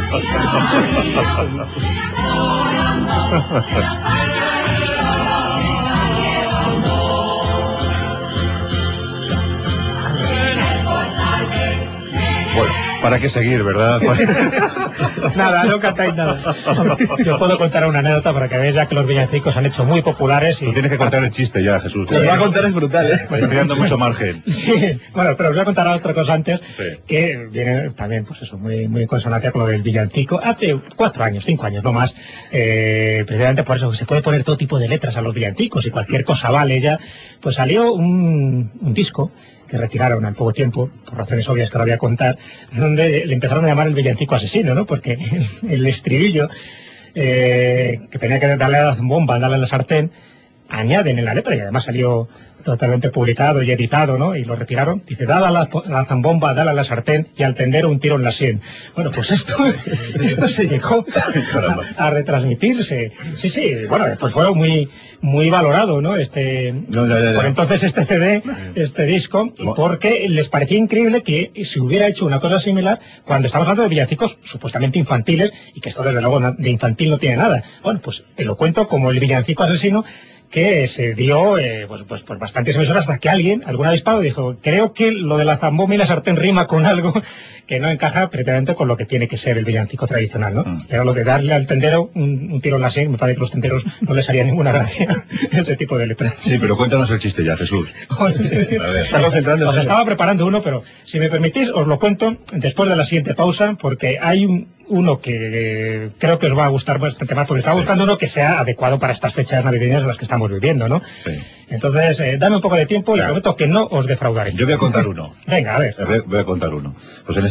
Bueno, ¿para qué seguir, verdad? Nada, no cantáis nada. Yo puedo contar una anécdota para que veáis ya que los villancicos se han hecho muy populares. Tú tienes que contar el chiste ya, Jesús. Lo que va a contar es brutal, ¿eh? Estoy dando mucho margen. Sí, bueno, pero os voy a contar otra cosa antes, Sí. que viene también, pues eso, muy en consonancia con lo del villancico. Hace 4 años, 5 años, no más, precisamente por eso que se puede poner todo tipo de letras a los villancicos y cualquier cosa vale ya, pues salió un disco que retiraron al poco tiempo, por razones obvias que ahora voy a contar, donde le empezaron a llamar el villancico asesino, ¿no? Porque el estribillo, que tenía que darle a la zambomba, darle a la sartén, añaden en la letra, y además salió totalmente publicado y editado, ¿no? Y lo retiraron. Dice, dale a la zambomba, dale a la sartén y al tendero un tiro en la sien. Bueno, pues esto se llegó a retransmitirse. Sí, bueno, después fue muy valorado, ¿no? Por entonces este CD, este disco, porque les parecía increíble que se hubiera hecho una cosa similar cuando estamos hablando de villancicos supuestamente infantiles, y que esto desde luego de infantil no tiene nada. Bueno, pues lo cuento como el villancico asesino, que se dio pues bastantes emisoras, hasta que algún avispado dijo, creo que lo de la zambomba y la sartén rima con algo que no encaja precisamente con lo que tiene que ser el villancico tradicional, ¿no? Era lo de darle al tendero un tiro en la sien. Me parece que a los tenderos no les haría ninguna gracia ese tipo de letra. Sí, pero cuéntanos el chiste ya, Jesús. Está concentrando. Os estaba preparando uno, pero si me permitís os lo cuento después de la siguiente pausa, porque hay uno que creo que os va a gustar bastante más, porque estaba buscando uno que sea adecuado para estas fechas navideñas en las que estamos viviendo, ¿no? Sí. Entonces, dame un poco de tiempo y prometo que no os defraudaré. Yo voy a contar uno. Venga, a ver. Voy a contar uno. Pues en este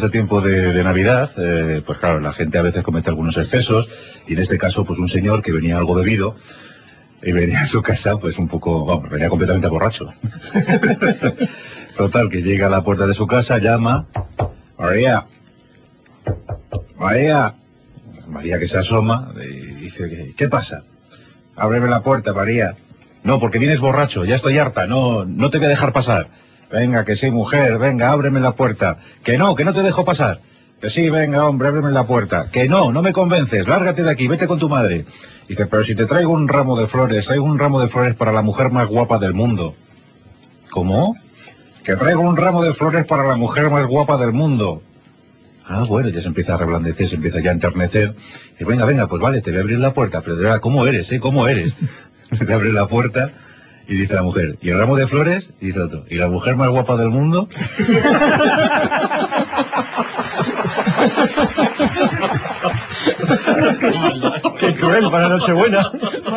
este tiempo de Navidad, pues claro, la gente a veces comete algunos excesos, y en este caso, pues un señor que venía algo bebido, y venía a su casa, pues un poco, vamos, venía completamente borracho. Total, que llega a la puerta de su casa, llama, María, María, María que se asoma, y dice, ¿qué pasa? Ábreme la puerta, María. No, porque vienes borracho, ya estoy harta, no te voy a dejar pasar. Venga, que sí, mujer, venga, ábreme la puerta. Que no te dejo pasar. Que sí, venga, hombre, ábreme la puerta. Que no me convences, lárgate de aquí, vete con tu madre. Dice, pero si te traigo un ramo de flores para la mujer más guapa del mundo. ¿Cómo? Que traigo un ramo de flores para la mujer más guapa del mundo. Ah, bueno, ya se empieza a reblandecer, se empieza ya a enternecer. Dice, venga, pues vale, te voy a abrir la puerta, pero de verdad, ¿cómo eres, ¿Cómo eres? Le abre la puerta y dice la mujer, ¿y el ramo de flores? Y dice otro, ¿y la mujer más guapa del mundo? Qué cruel para Nochebuena.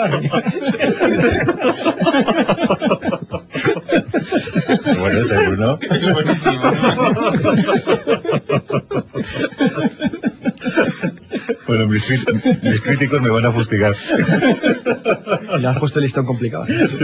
Bueno, seguro. Buenísimo. Bueno, mis críticos me van a fustigar. Le has puesto el listón complicado. Sí.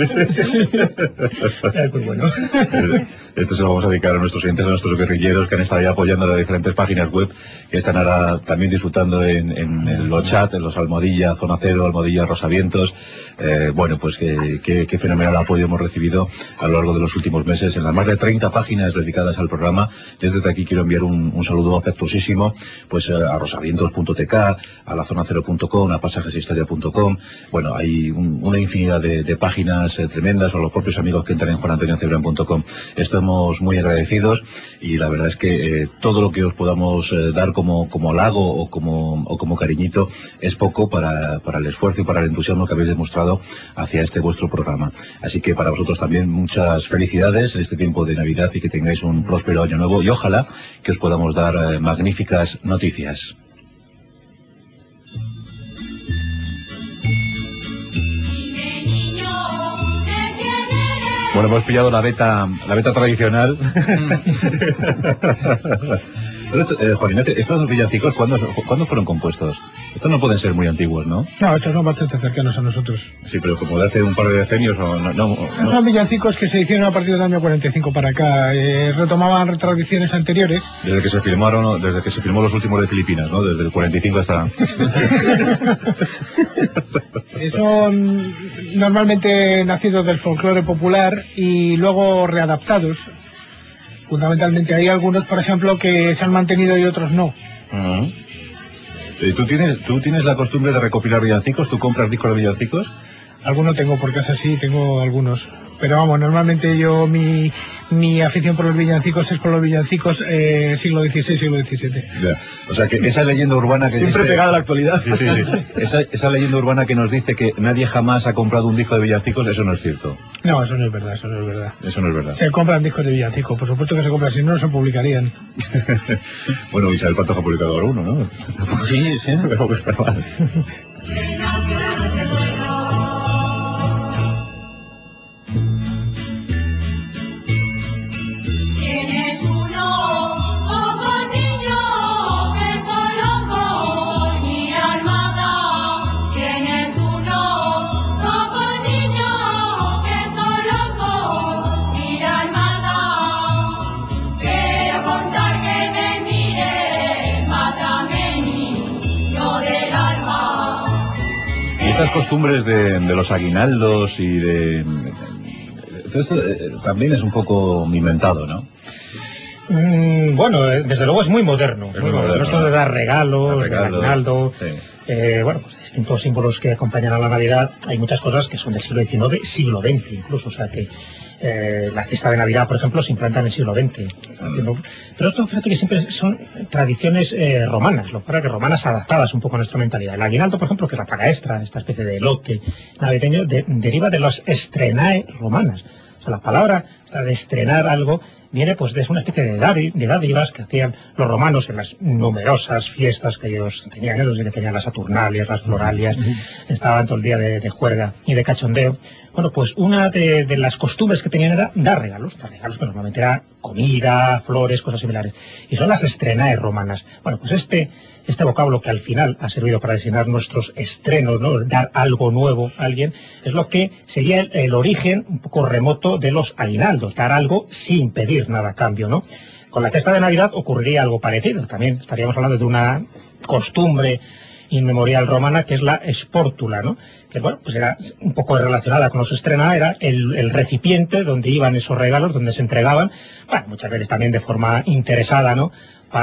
Pues bueno. Esto se lo vamos a dedicar a nuestros oyentes, a nuestros guerrilleros que han estado ya apoyando las diferentes páginas web, que están ahora también disfrutando en los chats, en los Almohadilla Zona Cero, Almohadilla Rosavientos. Bueno, pues qué fenomenal apoyo hemos recibido a lo largo de los últimos meses en las más de 30 páginas dedicadas al programa. Yo desde aquí quiero enviar un saludo afectuosísimo pues a rosavientos.tk, a lazonacero.com, a pasajeshistoria.com. Bueno, hay una infinidad de páginas tremendas, o los propios amigos que entran en juanantoniocebrián.com. Estamos muy agradecidos, y la verdad es que todo lo que os podamos dar como halago o como cariñito es poco para el esfuerzo y para el entusiasmo que habéis demostrado hacia este vuestro programa. Así que para vosotros también muchas felicidades en este tiempo de Navidad, y que tengáis un próspero año nuevo, y ojalá que os podamos dar magníficas noticias. Bueno, hemos pillado la beta tradicional. Entonces, Juan Ignacio, estos villancicos, ¿cuándo fueron compuestos? Estos no pueden ser muy antiguos, ¿no? No, estos son bastante cercanos a nosotros. Sí, pero como de hace un par de decenios o no. Son villancicos que se hicieron a partir del año 45 para acá. Retomaban tradiciones anteriores. Desde que se filmó los últimos de Filipinas, ¿no? Desde el 45 hasta... Son normalmente nacidos del folclore popular y luego readaptados. Fundamentalmente hay algunos, por ejemplo, que se han mantenido y otros no. ¿Tú tienes la costumbre de recopilar villancicos? ¿Tú compras discos de villancicos? Alguno tengo por casa, sí, tengo algunos. Pero vamos, normalmente yo mi afición por los villancicos es por los villancicos siglo XVI, siglo XVII. Ya. O sea que esa leyenda urbana que siempre existe, pegada a la actualidad. Sí. Esa leyenda urbana que nos dice que nadie jamás ha comprado un disco de villancicos, eso no es cierto. No, eso no es verdad. Eso no es verdad. Se compran discos de villancicos, por supuesto que se compran, si no se publicarían. Bueno, Isabel Pantoja ha publicado alguno, ¿no? Sí. Tampoco está mal. Estas costumbres de los aguinaldos y de... Entonces, también es un poco inventado, ¿no? Bueno, desde luego es muy moderno. Es muy moderno, esto de dar regalos, de aguinaldo, sí. Bueno, pues distintos símbolos que acompañan a la Navidad. Hay muchas cosas que son del siglo XIX, siglo XX incluso, o sea que la fiesta de Navidad, por ejemplo, se implanta en el siglo XX. Pero esto, fíjate que siempre son tradiciones romanas, lo que pasa que romanas adaptadas un poco a nuestra mentalidad. El aguinaldo, por ejemplo, que es la paga extra, esta especie de lote navideño, deriva de las estrenae romanas. O sea, la palabra de estrenar algo viene pues de una especie de dádivas que hacían los romanos en las numerosas fiestas que ellos tenían, que tenían las Saturnalias, las Floralias, estaban todo el día de juerga y de cachondeo. Bueno, pues una de las costumbres que tenían era dar regalos que normalmente era comida, flores, cosas similares, y son las estrenae romanas. Bueno, pues este vocablo que al final ha servido para designar nuestros estrenos, ¿no?, dar algo nuevo a alguien, es lo que sería el origen un poco remoto de los aguinaldos, dar algo sin pedir nada a cambio, ¿no? Con la cesta de Navidad ocurriría algo parecido, también estaríamos hablando de una costumbre inmemorial romana, que es la espórtula, ¿no?, que bueno, pues era un poco relacionada con los estrenae, era el recipiente donde iban esos regalos, donde se entregaban, bueno, muchas veces también de forma interesada, ¿no?,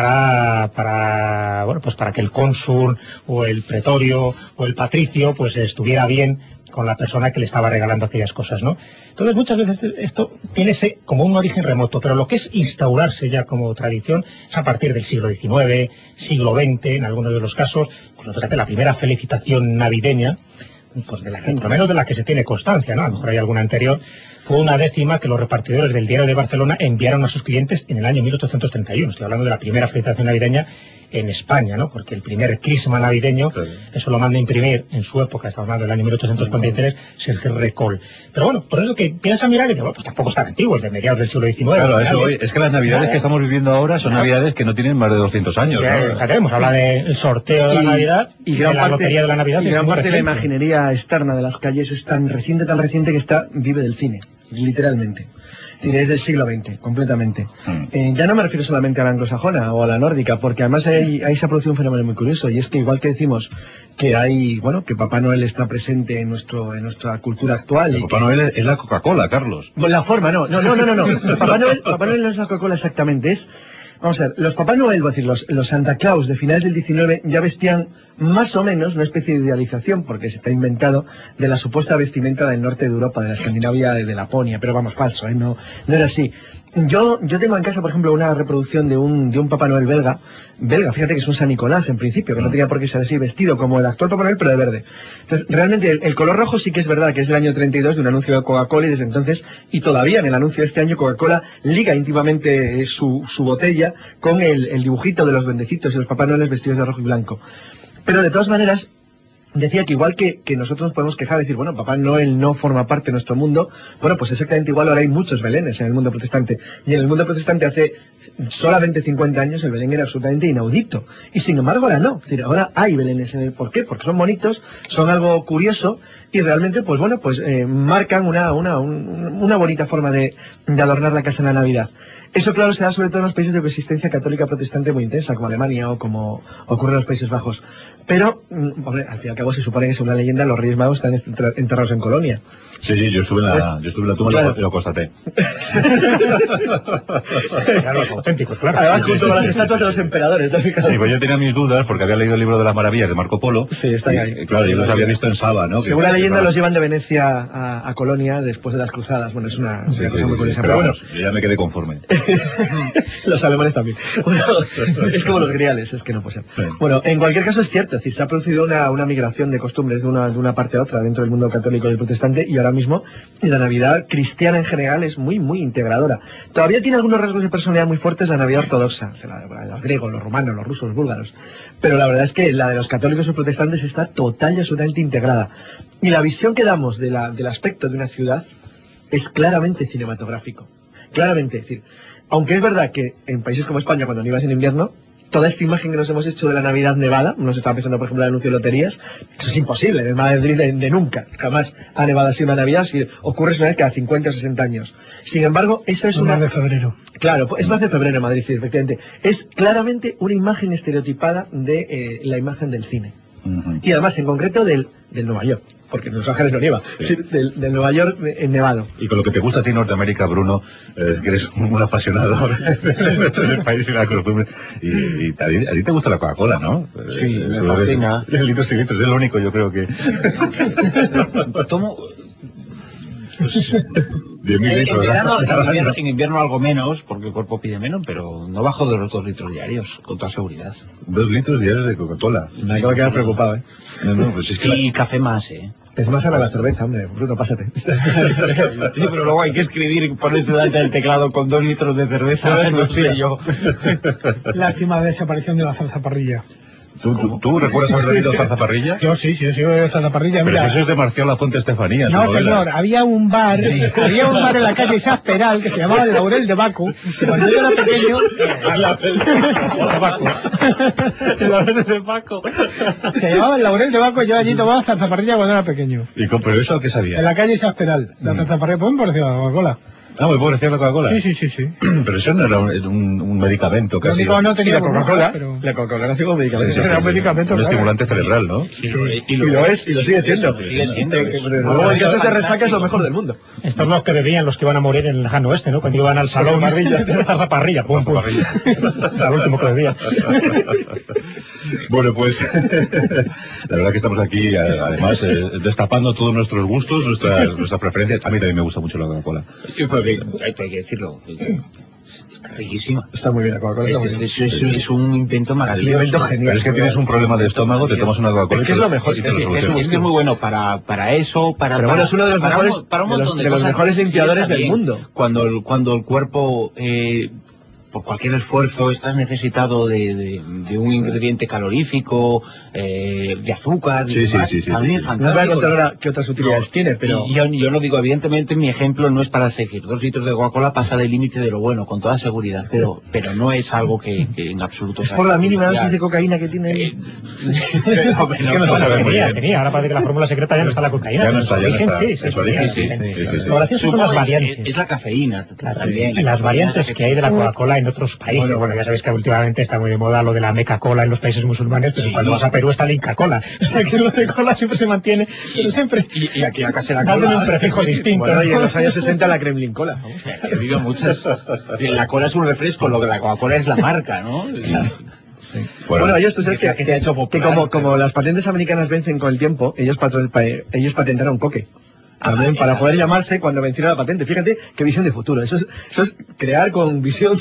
para que el cónsul o el pretorio o el patricio pues estuviera bien con la persona que le estaba regalando aquellas cosas, ¿no? Entonces muchas veces esto tiene como un origen remoto, pero lo que es instaurarse ya como tradición es a partir del siglo XIX, siglo XX, en algunos de los casos, pues fíjate, la primera felicitación navideña, pues por lo menos de la que se tiene constancia, ¿no? A lo mejor hay alguna anterior, fue una décima que los repartidores del Diario de Barcelona enviaron a sus clientes en el año 1831. Estoy hablando de la primera felicitación navideña en España, ¿no? Porque el primer crisma navideño, sí, eso lo manda a imprimir en su época, estamos hablando del año 1843, Sergio Recol. Pero bueno, por eso que piensa mirar y dice, bueno, pues tampoco es tan antiguo, es de mediados del siglo XIX. Claro, eso es que las navidades que estamos viviendo ahora son navidades que no tienen más de 200 años, ¿no? Fíjate, hemos hablado del sorteo de la Navidad y de la lotería de la Navidad. Y gran parte de la imaginería externa de las calles es tan reciente que vive del cine, literalmente. Es del siglo XX, completamente. Ya no me refiero solamente a la anglosajona o a la nórdica, porque además ahí se ha producido un fenómeno muy curioso, y es que igual que decimos que que Papá Noel está presente en nuestra cultura actual. Papá Noel es la Coca-Cola, Carlos. La forma, no. Papá Noel no es la Coca-Cola exactamente, vamos a ver, los Papá Noel, es decir, los Santa Claus de finales del 19 ya vestían más o menos una especie de idealización, porque se está inventado, de la supuesta vestimenta del norte de Europa, de la Escandinavia, de Laponia, pero vamos, falso, no era así. Yo tengo en casa, por ejemplo, una reproducción de un Papá Noel belga, fíjate que es un San Nicolás en principio, que no tenía por qué ser así, vestido como el actual Papá Noel, pero de verde. Entonces, realmente el color rojo sí que es verdad que es del año 32, de un anuncio de Coca-Cola, y desde entonces, y todavía en el anuncio de este año, Coca-Cola liga íntimamente su botella con el dibujito de los duendecitos y los Papá Noeles vestidos de rojo y blanco. Pero de todas maneras, decía que igual que nosotros nos podemos quejar, decir, bueno, Papá Noel no forma parte de nuestro mundo, bueno, pues exactamente igual ahora hay muchos Belenes en el mundo protestante. Y en el mundo protestante hace solamente 50 años el Belén era absolutamente inaudito. Y sin embargo ahora no. Es decir, ahora hay Belenes. ¿Por qué? Porque son bonitos, son algo curioso y realmente, pues bueno, pues marcan una bonita forma de adornar la casa en la Navidad. Eso, claro, se da sobre todo en los países de coexistencia católica protestante muy intensa, como Alemania o como ocurre en los Países Bajos. Pero, hombre, al fin y al cabo se supone que, según la leyenda, los Reyes Magos están enterrados en Colonia. Sí, yo estuve en la tumba, claro, y lo constaté. Claro, los auténticos, claro. Además, junto con las estatuas de los emperadores, ¿te has fijado? Sí, pues yo tenía mis dudas porque había leído el libro de las maravillas de Marco Polo. Sí, están ahí. Claro, yo los había visto en Saba, ¿no? Según la leyenda, los llevan de Venecia a Colonia después de las cruzadas. Bueno, es una cosa muy curiosa. Pero bueno, yo ya me quedé conforme. Los alemanes también. Bueno, es como los griales, es que no puede ser. Sí. Bueno, en cualquier caso es cierto, es decir, se ha producido una migración de costumbres de una parte a otra dentro del mundo católico y protestante, y ahora mismo la Navidad cristiana en general es muy, muy integradora. Todavía tiene algunos rasgos de personalidad muy fuertes la Navidad ortodoxa, o sea, la de los griegos, los romanos, los rusos, los búlgaros, pero la verdad es que la de los católicos y protestantes está total y absolutamente integrada. Y la visión que damos del aspecto de una ciudad es claramente cinematográfico. Claramente, es decir, aunque es verdad que en países como España, cuando nevas en invierno, toda esta imagen que nos hemos hecho de la Navidad nevada, nos estaba pensando, por ejemplo, en el anuncio de loterías, eso es imposible, en Madrid de nunca, jamás ha nevado así una Navidad, si ocurre una vez cada 50 o 60 años. Sin embargo, esa es una... Más de febrero. Claro, es más de febrero en Madrid, sí, efectivamente. Es claramente una imagen estereotipada de la imagen del cine. Y además, en concreto, del Nueva York. Porque en Los Ángeles no nieva, sí. del Nueva York nevado. Y con lo que te gusta a ti Norteamérica, Bruno, que eres un apasionado del país y la costumbre, y a ti te gusta la Coca-Cola, ¿no? Sí, me fascina. Litros y litros, es lo único, yo creo que... Tomo... 10.000 litros. En invierno algo menos, porque el cuerpo pide menos, pero no bajo de los 2 litros diarios, con toda seguridad. 2 litros diarios de Coca-Cola. Me acabo de quedar preocupado, ¿eh? No, pues es que y café más, Es más a la cerveza, hombre. Bruno, pásate. Sí, pero luego hay que escribir y ponerse delante del teclado con 2 litros de cerveza, no sé yo. Lástima de desaparición de la zarzaparrilla. ¿Tú recuerdas haber bebido zarzaparrilla? Yo sí, he bebido zarzaparrilla. Pero Mira, si eso es de Marcial Lafuente Estefanía. no, señor, había un bar en la calle Sasperal que se llamaba el Laurel de Baco. Cuando yo era pequeño... El Laurel de Baco. Se llamaba el Laurel de Baco y yo allí tomaba zarzaparrilla cuando era pequeño. ¿Y pero eso qué sabía? En la calle Sasperal. La zarzaparrilla, pues me pareció la Coca-Cola. Ah, muy parecía la Coca-Cola. Sí. Pero eso no era un medicamento casi. No tenía Coca-Cola, pero... La Coca-Cola nació como medicamento. Era un medicamento, un estimulante cerebral, ¿no? Sí, y lo es, y lo sigue siendo. Luego en casos de resaca es lo mejor del mundo. Estos los que bebían los que iban a morir en el lejano oeste, ¿no? Cuando iban al salón de zarzaparrilla, pum. Era el último que bebía. Bueno, pues la verdad que estamos aquí, además, destapando todos nuestros gustos, nuestras preferencias. A mí también me gusta mucho la Coca-Cola. Hay que decirlo. Está riquísima. Está muy bien la Coca-Cola. Es un invento maravilloso. Es un invento genial. Pero es que tienes un problema de estómago, te tomas una Coca-Cola. Es que es lo mejor. Es que es muy bueno para eso, Pero bueno, es uno de los mejores, para un montón de los mejores limpiadores del mundo. Cuando el cuerpo por cualquier esfuerzo estás necesitado de un ingrediente calorífico, de azúcar, sí. También fantástico. No voy a contar ahora qué otras utilidades tiene, pero... Yo no digo, evidentemente mi ejemplo no es para seguir. 2 litros de Coca-Cola pasa del límite de lo bueno, con toda seguridad, pero no es algo que en absoluto... Es por la mínima dosis de cocaína que tiene... Tenía. Ahora parece que la fórmula secreta ya no está la cocaína. Ya no está, sí. Lo gracioso son las variantes. Es la cafeína también. Y las variantes que hay de la Coca-Cola en otros países. Bueno, ya sabéis que últimamente está muy de moda lo de la Meca-Cola en los países musulmanes, pero cuando vas a Perú está la Inca-Cola. O sea que lo de cola siempre se mantiene, pero siempre... Y aquí acá se la dándole cola. un prefijo distinto. Bueno, y en los años 60 la Kremlin Cola. He habido muchas... La cola es un refresco, lo que la Coca-Cola es la marca, ¿no? Sí. Bueno, ellos, tú sabes que se ha hecho popular, como las patentes americanas vencen con el tiempo, ellos patentaron Coque. También para poder llamarse cuando venciera la patente. Fíjate qué visión de futuro. Eso es crear con visión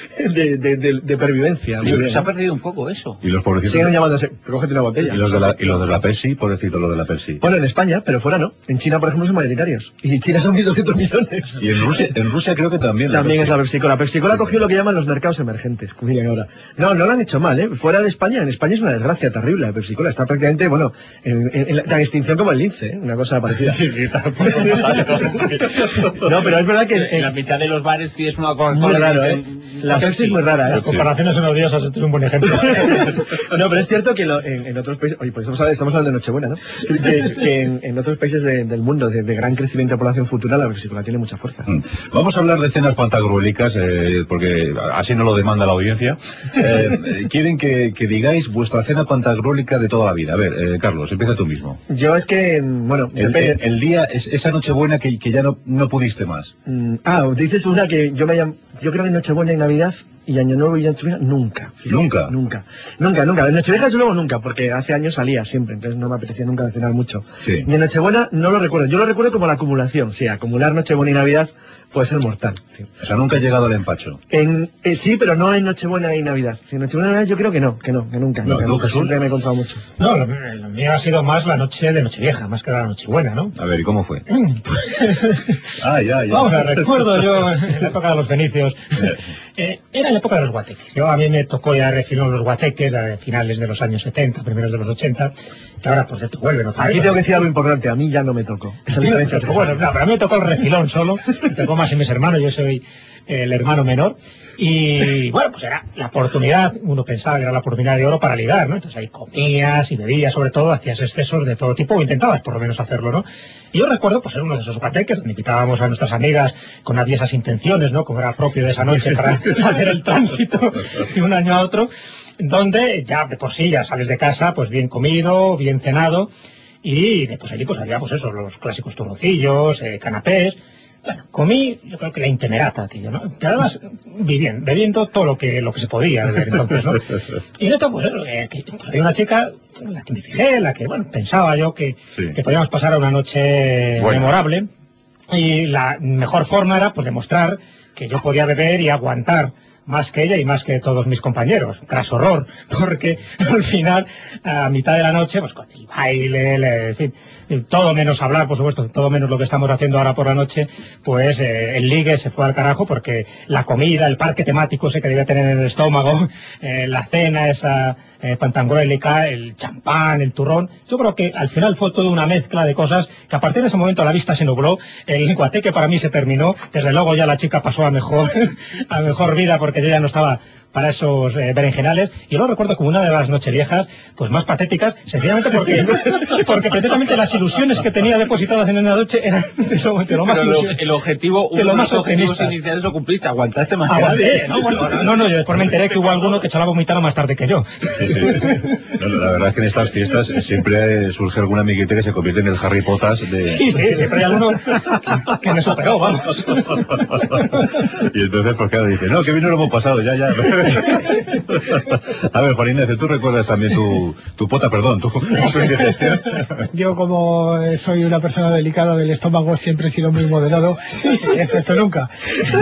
de pervivencia. Se ha perdido un poco eso. Y los pobrecitos... Siguen llamándose, cógete una botella. Y los de la Pepsi, pobrecito, lo de la Pepsi. Bueno, en España, pero fuera no. En China, por ejemplo, son mayoritarios. Y en China son 1.200 millones. Y en Rusia creo que también. También es la Pepsi-Cola. La Pepsi-Cola cogió lo que llaman los mercados emergentes. Miren ahora. No lo han hecho mal, ¿eh? Fuera de España, en España es una desgracia terrible. La Pepsi-Cola está prácticamente, bueno, en la extinción como el lince, ¿eh? Una cosa parecida. Sí, tampoco tanto. No, pero es verdad que en la pizza de los bares pides una Coca-Cola. Muy raro, ¿eh? La Pepsi es muy rara, ¿eh? Las comparaciones son odiosas, esto es un buen ejemplo. No, pero es cierto que en otros países, oye, pues estamos hablando de Nochebuena, ¿no? Que en otros países del mundo de gran crecimiento de población futura, la Pepsi-Cola tiene mucha fuerza. Vamos a hablar de cenas pantagruélicas, porque así no lo demanda la audiencia. Quieren que digáis vuestra cena pantagruélica de toda la vida. A ver, Carlos, empieza tú mismo. Yo es que, bueno... El día, esa Nochebuena que ya no pudiste más. Dices una que yo creo que Nochebuena y Navidad y Año Nuevo y Nochevieja nunca. ¿Nunca? Nunca. En Nochevieja desde luego nunca, porque hace años salía siempre, entonces no me apetecía nunca de cenar mucho. Sí. Y en Nochebuena no lo recuerdo, yo lo recuerdo como la acumulación, sí, acumular Nochebuena y Navidad puede ser mortal. Sí. O sea, nunca he llegado al empacho. Sí, pero no en Nochebuena y Navidad. En Nochebuena y Navidad yo creo que nunca. ¿Tú, Jesús? Siempre me he encontrado mucho. No, lo mío ha sido más la noche de Nochevieja, más que la Nochebuena, ¿no? A ver, ¿y cómo fue? Ya. Vamos, recuerdo yo en la época de los fenicios. Era en la época de los guateques. A mí me tocó ya refilón los guateques a finales de los años 70, primeros de los 80, que ahora por cierto vuelven otra vez. Aquí tengo que decir algo importante, a mí ya no me tocó. Esa diferencia. Bueno, no, pero a mí me tocó el refilón solo, me tocó más en mis hermanos, yo soy el hermano menor. Y bueno, pues era la oportunidad, uno pensaba que era la oportunidad de oro para ligar, ¿no? Entonces ahí comías y bebías, sobre todo, hacías excesos de todo tipo, o intentabas por lo menos hacerlo, ¿no? Y yo recuerdo, pues, en uno de esos guateques, donde invitábamos a nuestras amigas con aviesas intenciones, ¿no? Como era propio de esa noche para hacer el tránsito de un año a otro, donde ya de por sí ya sales de casa, pues bien comido, bien cenado, y después allí pues había, pues eso, los clásicos turrocillos, canapés. Bueno, comí, yo creo que la intemerata aquello, ¿no? Pero además, bebiendo todo lo que se podía beber entonces, ¿no? Y en esto, pues había una chica, en la que me fijé, en la que, bueno, pensaba yo que podíamos pasar a una noche memorable. Y la mejor forma era pues demostrar que yo podía beber y aguantar más que ella y más que todos mis compañeros. Craso horror, porque al final, a mitad de la noche, pues con el baile, en fin, todo menos hablar, por supuesto, todo menos lo que estamos haciendo ahora por la noche, pues el ligue se fue al carajo, porque la comida, el parque temático ese que debía tener en el estómago, la cena esa pantangruélica, el champán, el turrón, yo creo que al final fue toda una mezcla de cosas que a partir de ese momento la vista se nubló, el guateque para mí se terminó, desde luego ya la chica pasó a mejor vida, porque yo ya no estaba para esos berenjenales, y yo lo recuerdo como una de las nocheviejas pues más patéticas, sencillamente porque precisamente las ilusiones que tenía depositadas en una noche eran de lo más el objetivo, uno de los objetivos iniciales lo cumpliste, aguantaste más que nadie. No, yo después me enteré que hubo alguno que echó la vomitada más tarde que yo. Sí. No, la verdad es que en estas fiestas siempre surge algún amiguete que se convierte en el Harry Potter de... Sí, siempre hay alguno que me superó, vamos. Y entonces pues claro, dice, no, que bien no lo hemos pasado, ya. A ver, Juan Ignacio, ¿tú recuerdas también tu pota, perdón, tu indigestión? Yo, como soy una persona delicada del estómago, siempre he sido muy moderado, excepto nunca.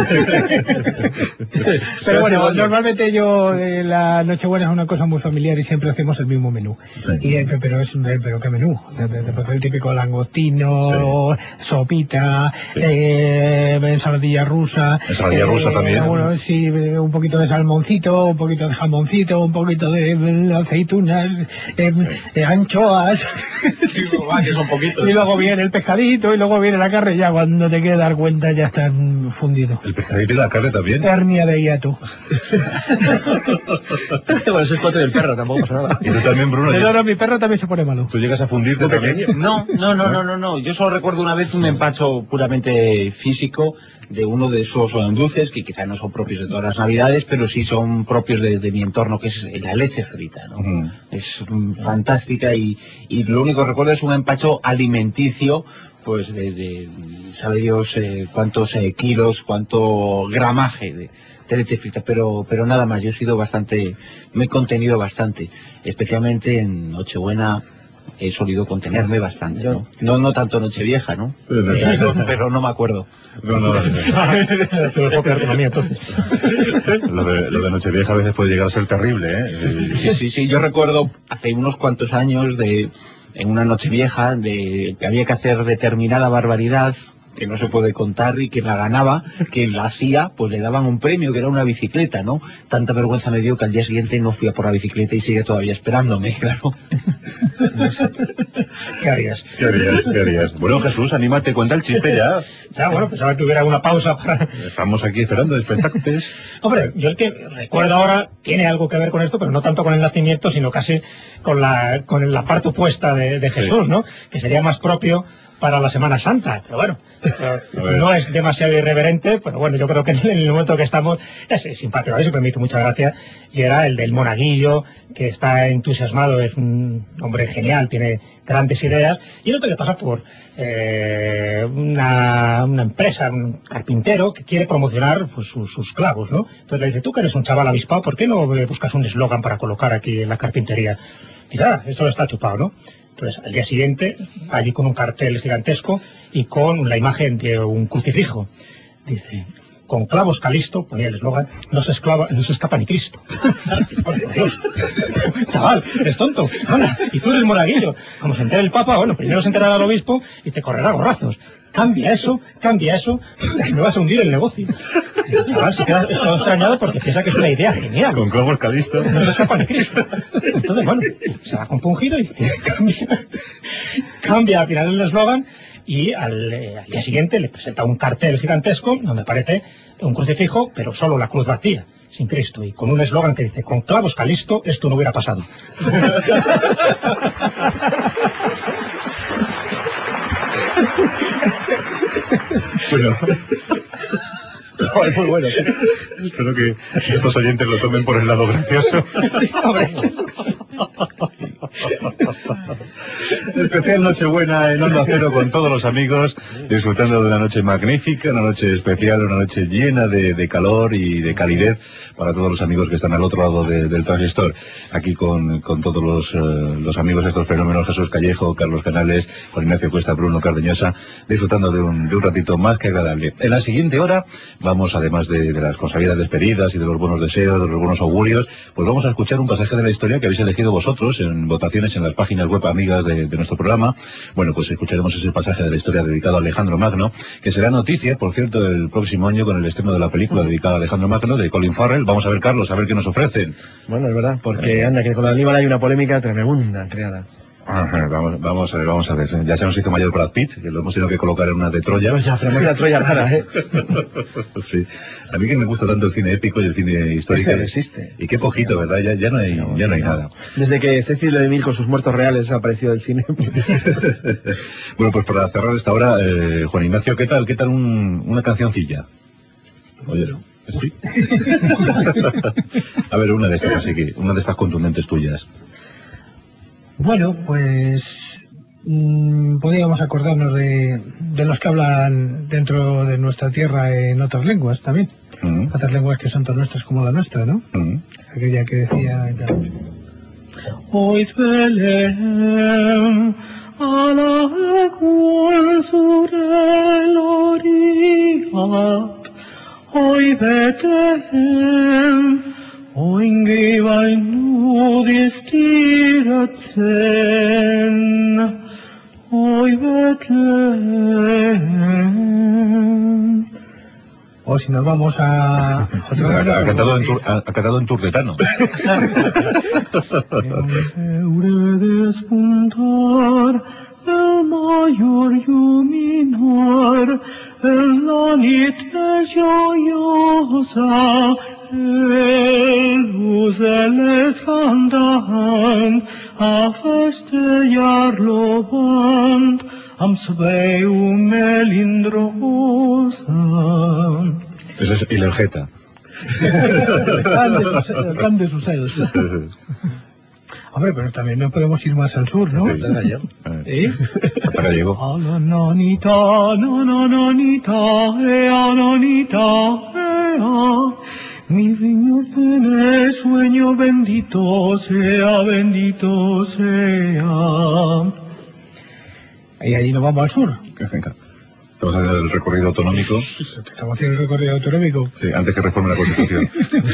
Pero bueno, normalmente la Nochebuena es una cosa muy familiar y siempre hacemos el mismo menú. Pero ¿qué menú? El típico langostino, sopita, ensaladilla rusa. Ensaladilla rusa también. Bueno, sí, un poquito de salmoncito, un poquito de jamoncito, un poquito de aceitunas, anchoas. Que son poquitos. Y luego viene el pescadito, y luego viene la carne, ya cuando te quieres dar cuenta ya está fundido. ¿El pescadito y la carne también? Hernia de hiato. Bueno, eso es cuatro del perro, tampoco pasa nada. ¿Y tú también, Bruno? Pero mi perro también se pone malo. ¿Tú llegas a fundirte también? No. Yo solo recuerdo una vez un empacho puramente físico de uno de esos dulces que quizá no son propios de todas las navidades, pero sí son propios de mi entorno, que es la leche frita, ¿no? Es fantástica y lo único que recuerdo es un empacho alimenticio, pues de sabe Dios cuántos kilos, cuánto gramaje de leche frita, pero nada más. Yo he sido me he contenido bastante, especialmente en Nochebuena. He solido contenerme bastante, ¿no? No tanto Nochevieja, ¿no? Pero no me acuerdo. No. Te dejo quedar con la mía, entonces. Lo de Nochevieja a veces puede llegar a ser terrible, ¿eh? Sí. Yo recuerdo hace unos cuantos años en una Nochevieja que había que hacer determinada barbaridad que no se puede contar, y que la ganaba, que la hacía, pues le daban un premio, que era una bicicleta, ¿no? Tanta vergüenza me dio que al día siguiente no fui a por la bicicleta y sigue todavía esperándome, claro. No sé. ¿Qué harías? ¿Qué harías? Bueno, Jesús, anímate, cuenta el chiste ya. Ya, bueno, pues a ver que hubiera una pausa para... Estamos aquí esperando, expectantes. Hombre, yo el que recuerdo ahora tiene algo que ver con esto, pero no tanto con el nacimiento, sino casi con la parte opuesta de Jesús, ¿no? Que sería más propio para la Semana Santa, pero bueno, no es demasiado irreverente, pero bueno, yo creo que en el momento que estamos es simpático, a eso me hizo mucha gracia, y era el del monaguillo, que está entusiasmado, es un hombre genial, tiene grandes ideas, y el otro que pasa por una empresa, un carpintero, que quiere promocionar pues, sus clavos, ¿no? Entonces le dice, tú que eres un chaval avispado, ¿por qué no buscas un eslogan para colocar aquí en la carpintería? Dice, esto está chupado, ¿no? Entonces, al día siguiente, allí con un cartel gigantesco y con la imagen de un crucifijo. Dice, con clavos Calisto, ponía el eslogan, no se escapa ni Cristo. Por Dios. Chaval, eres tonto. Anda, y tú eres monaguillo. Como se entera el Papa, bueno, primero se enterará el obispo y te correrá gorrazos. Cambia eso, me vas a hundir el negocio. Y el chaval se queda todo extrañado porque piensa que es una idea genial. Con clavos Calisto. No se escapa ni Cristo. Entonces, bueno, se va compungido y cambia al final el eslogan, y al día siguiente le presenta un cartel gigantesco donde aparece un crucifijo, pero solo la cruz vacía, sin Cristo, y con un eslogan que dice, con clavos Calisto esto no hubiera pasado. Bueno, muy bueno. Espero que estos oyentes lo tomen por el lado gracioso. Especial Nochebuena en Onda Cero con todos los amigos, disfrutando de una noche magnífica, una noche especial, una noche llena de calor y de calidez para todos los amigos que están al otro lado del transistor. Aquí con todos los amigos de estos fenómenos, Jesús Callejo, Carlos Canales, Juan Ignacio Cuesta, Bruno Cardeñosa, disfrutando de un ratito más que agradable. En la siguiente hora vamos, además de las consabidas despedidas y de los buenos deseos, de los buenos augurios, pues vamos a escuchar un pasaje de la historia que habéis elegido vosotros en votaciones en las páginas web amigas de nuestro programa. Bueno, pues escucharemos ese pasaje de la historia dedicado a Alejandro Magno, que será noticia, por cierto, el próximo año con el estreno de la película dedicada a Alejandro Magno de Colin Farrell. Vamos a ver, Carlos, a ver qué nos ofrecen. Bueno, es verdad, porque anda, que con la Aníbal hay una polémica tremenda creada. Vamos a ver. Ya se nos hizo mayor Brad Pitt, que lo hemos tenido que colocar en una de Troya. Pues ya, pero es la Troya rara, ¿eh? Sí. A mí que me gusta tanto el cine épico y el cine histórico. Ese existe. Y qué poquito, ¿verdad? Ya no hay nada. Desde que Cecil Lemil con sus muertos reales desapareció del cine. Bueno, pues para cerrar esta hora, Juan Ignacio, ¿qué tal una cancioncilla? Oye, ¿sí? A ver, una de estas contundentes tuyas. Bueno, pues podríamos acordarnos de los que hablan dentro de nuestra tierra en otras lenguas también. Otras lenguas que son tan nuestras como la nuestra, ¿no? Aquella que decía... Hoy Belén a la legua sobre el oriac, hoy Betlem, oingi vainu distiratzen, hoy Betlem. O si nos vamos a... Ha cantado en turdetano. Eure despuntar el mayor iluminar, el la nit es joiosa, el luceles cantant, a festejar lobant, am sveu melindrosa. Eso es Ilergeta. El can de sus sedes. Hombre, pero también no podemos ir más al sur, ¿no? Sí, ¿Eh? Hasta gallego. Ananita, ananita, mi señor tiene sueño, bendito sea. Y ahí nos vamos al sur. Venga. Estamos haciendo el recorrido autonómico. Estamos haciendo el recorrido autonómico. Sí, antes que reforme la Constitución.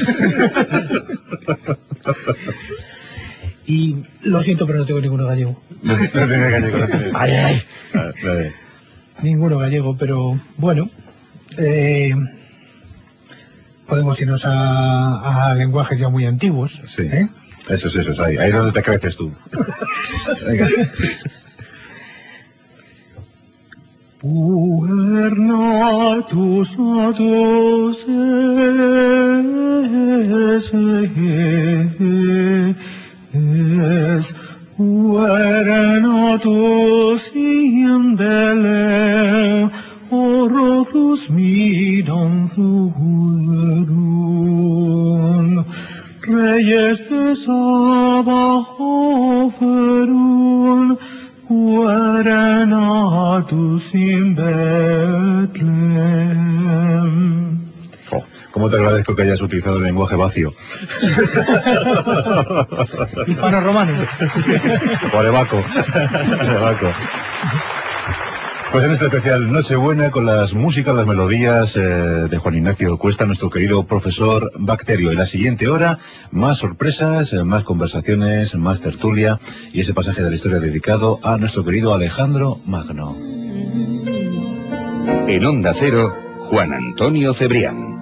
Y lo siento, pero no tengo ninguno gallego. No tiene gallego, no tiene. Ay. Ninguno gallego, pero bueno. Podemos irnos a lenguajes ya muy antiguos. Sí. Eso es. Ahí es donde te creces tú. Venga. Puernatus adus es puernatus in Belem orothus midam fuerun reyes de Saba oferun puernatus in Betlem. ¿Cómo te agradezco que hayas utilizado el lenguaje vacío? Hispano romano. O arevaco. Pues en este especial Nochebuena, con las músicas, las melodías de Juan Ignacio Cuesta, nuestro querido profesor Bacterio. En la siguiente hora, más sorpresas, más conversaciones, más tertulia y ese pasaje de la historia dedicado a nuestro querido Alejandro Magno. En Onda Cero, Juan Antonio Cebrián.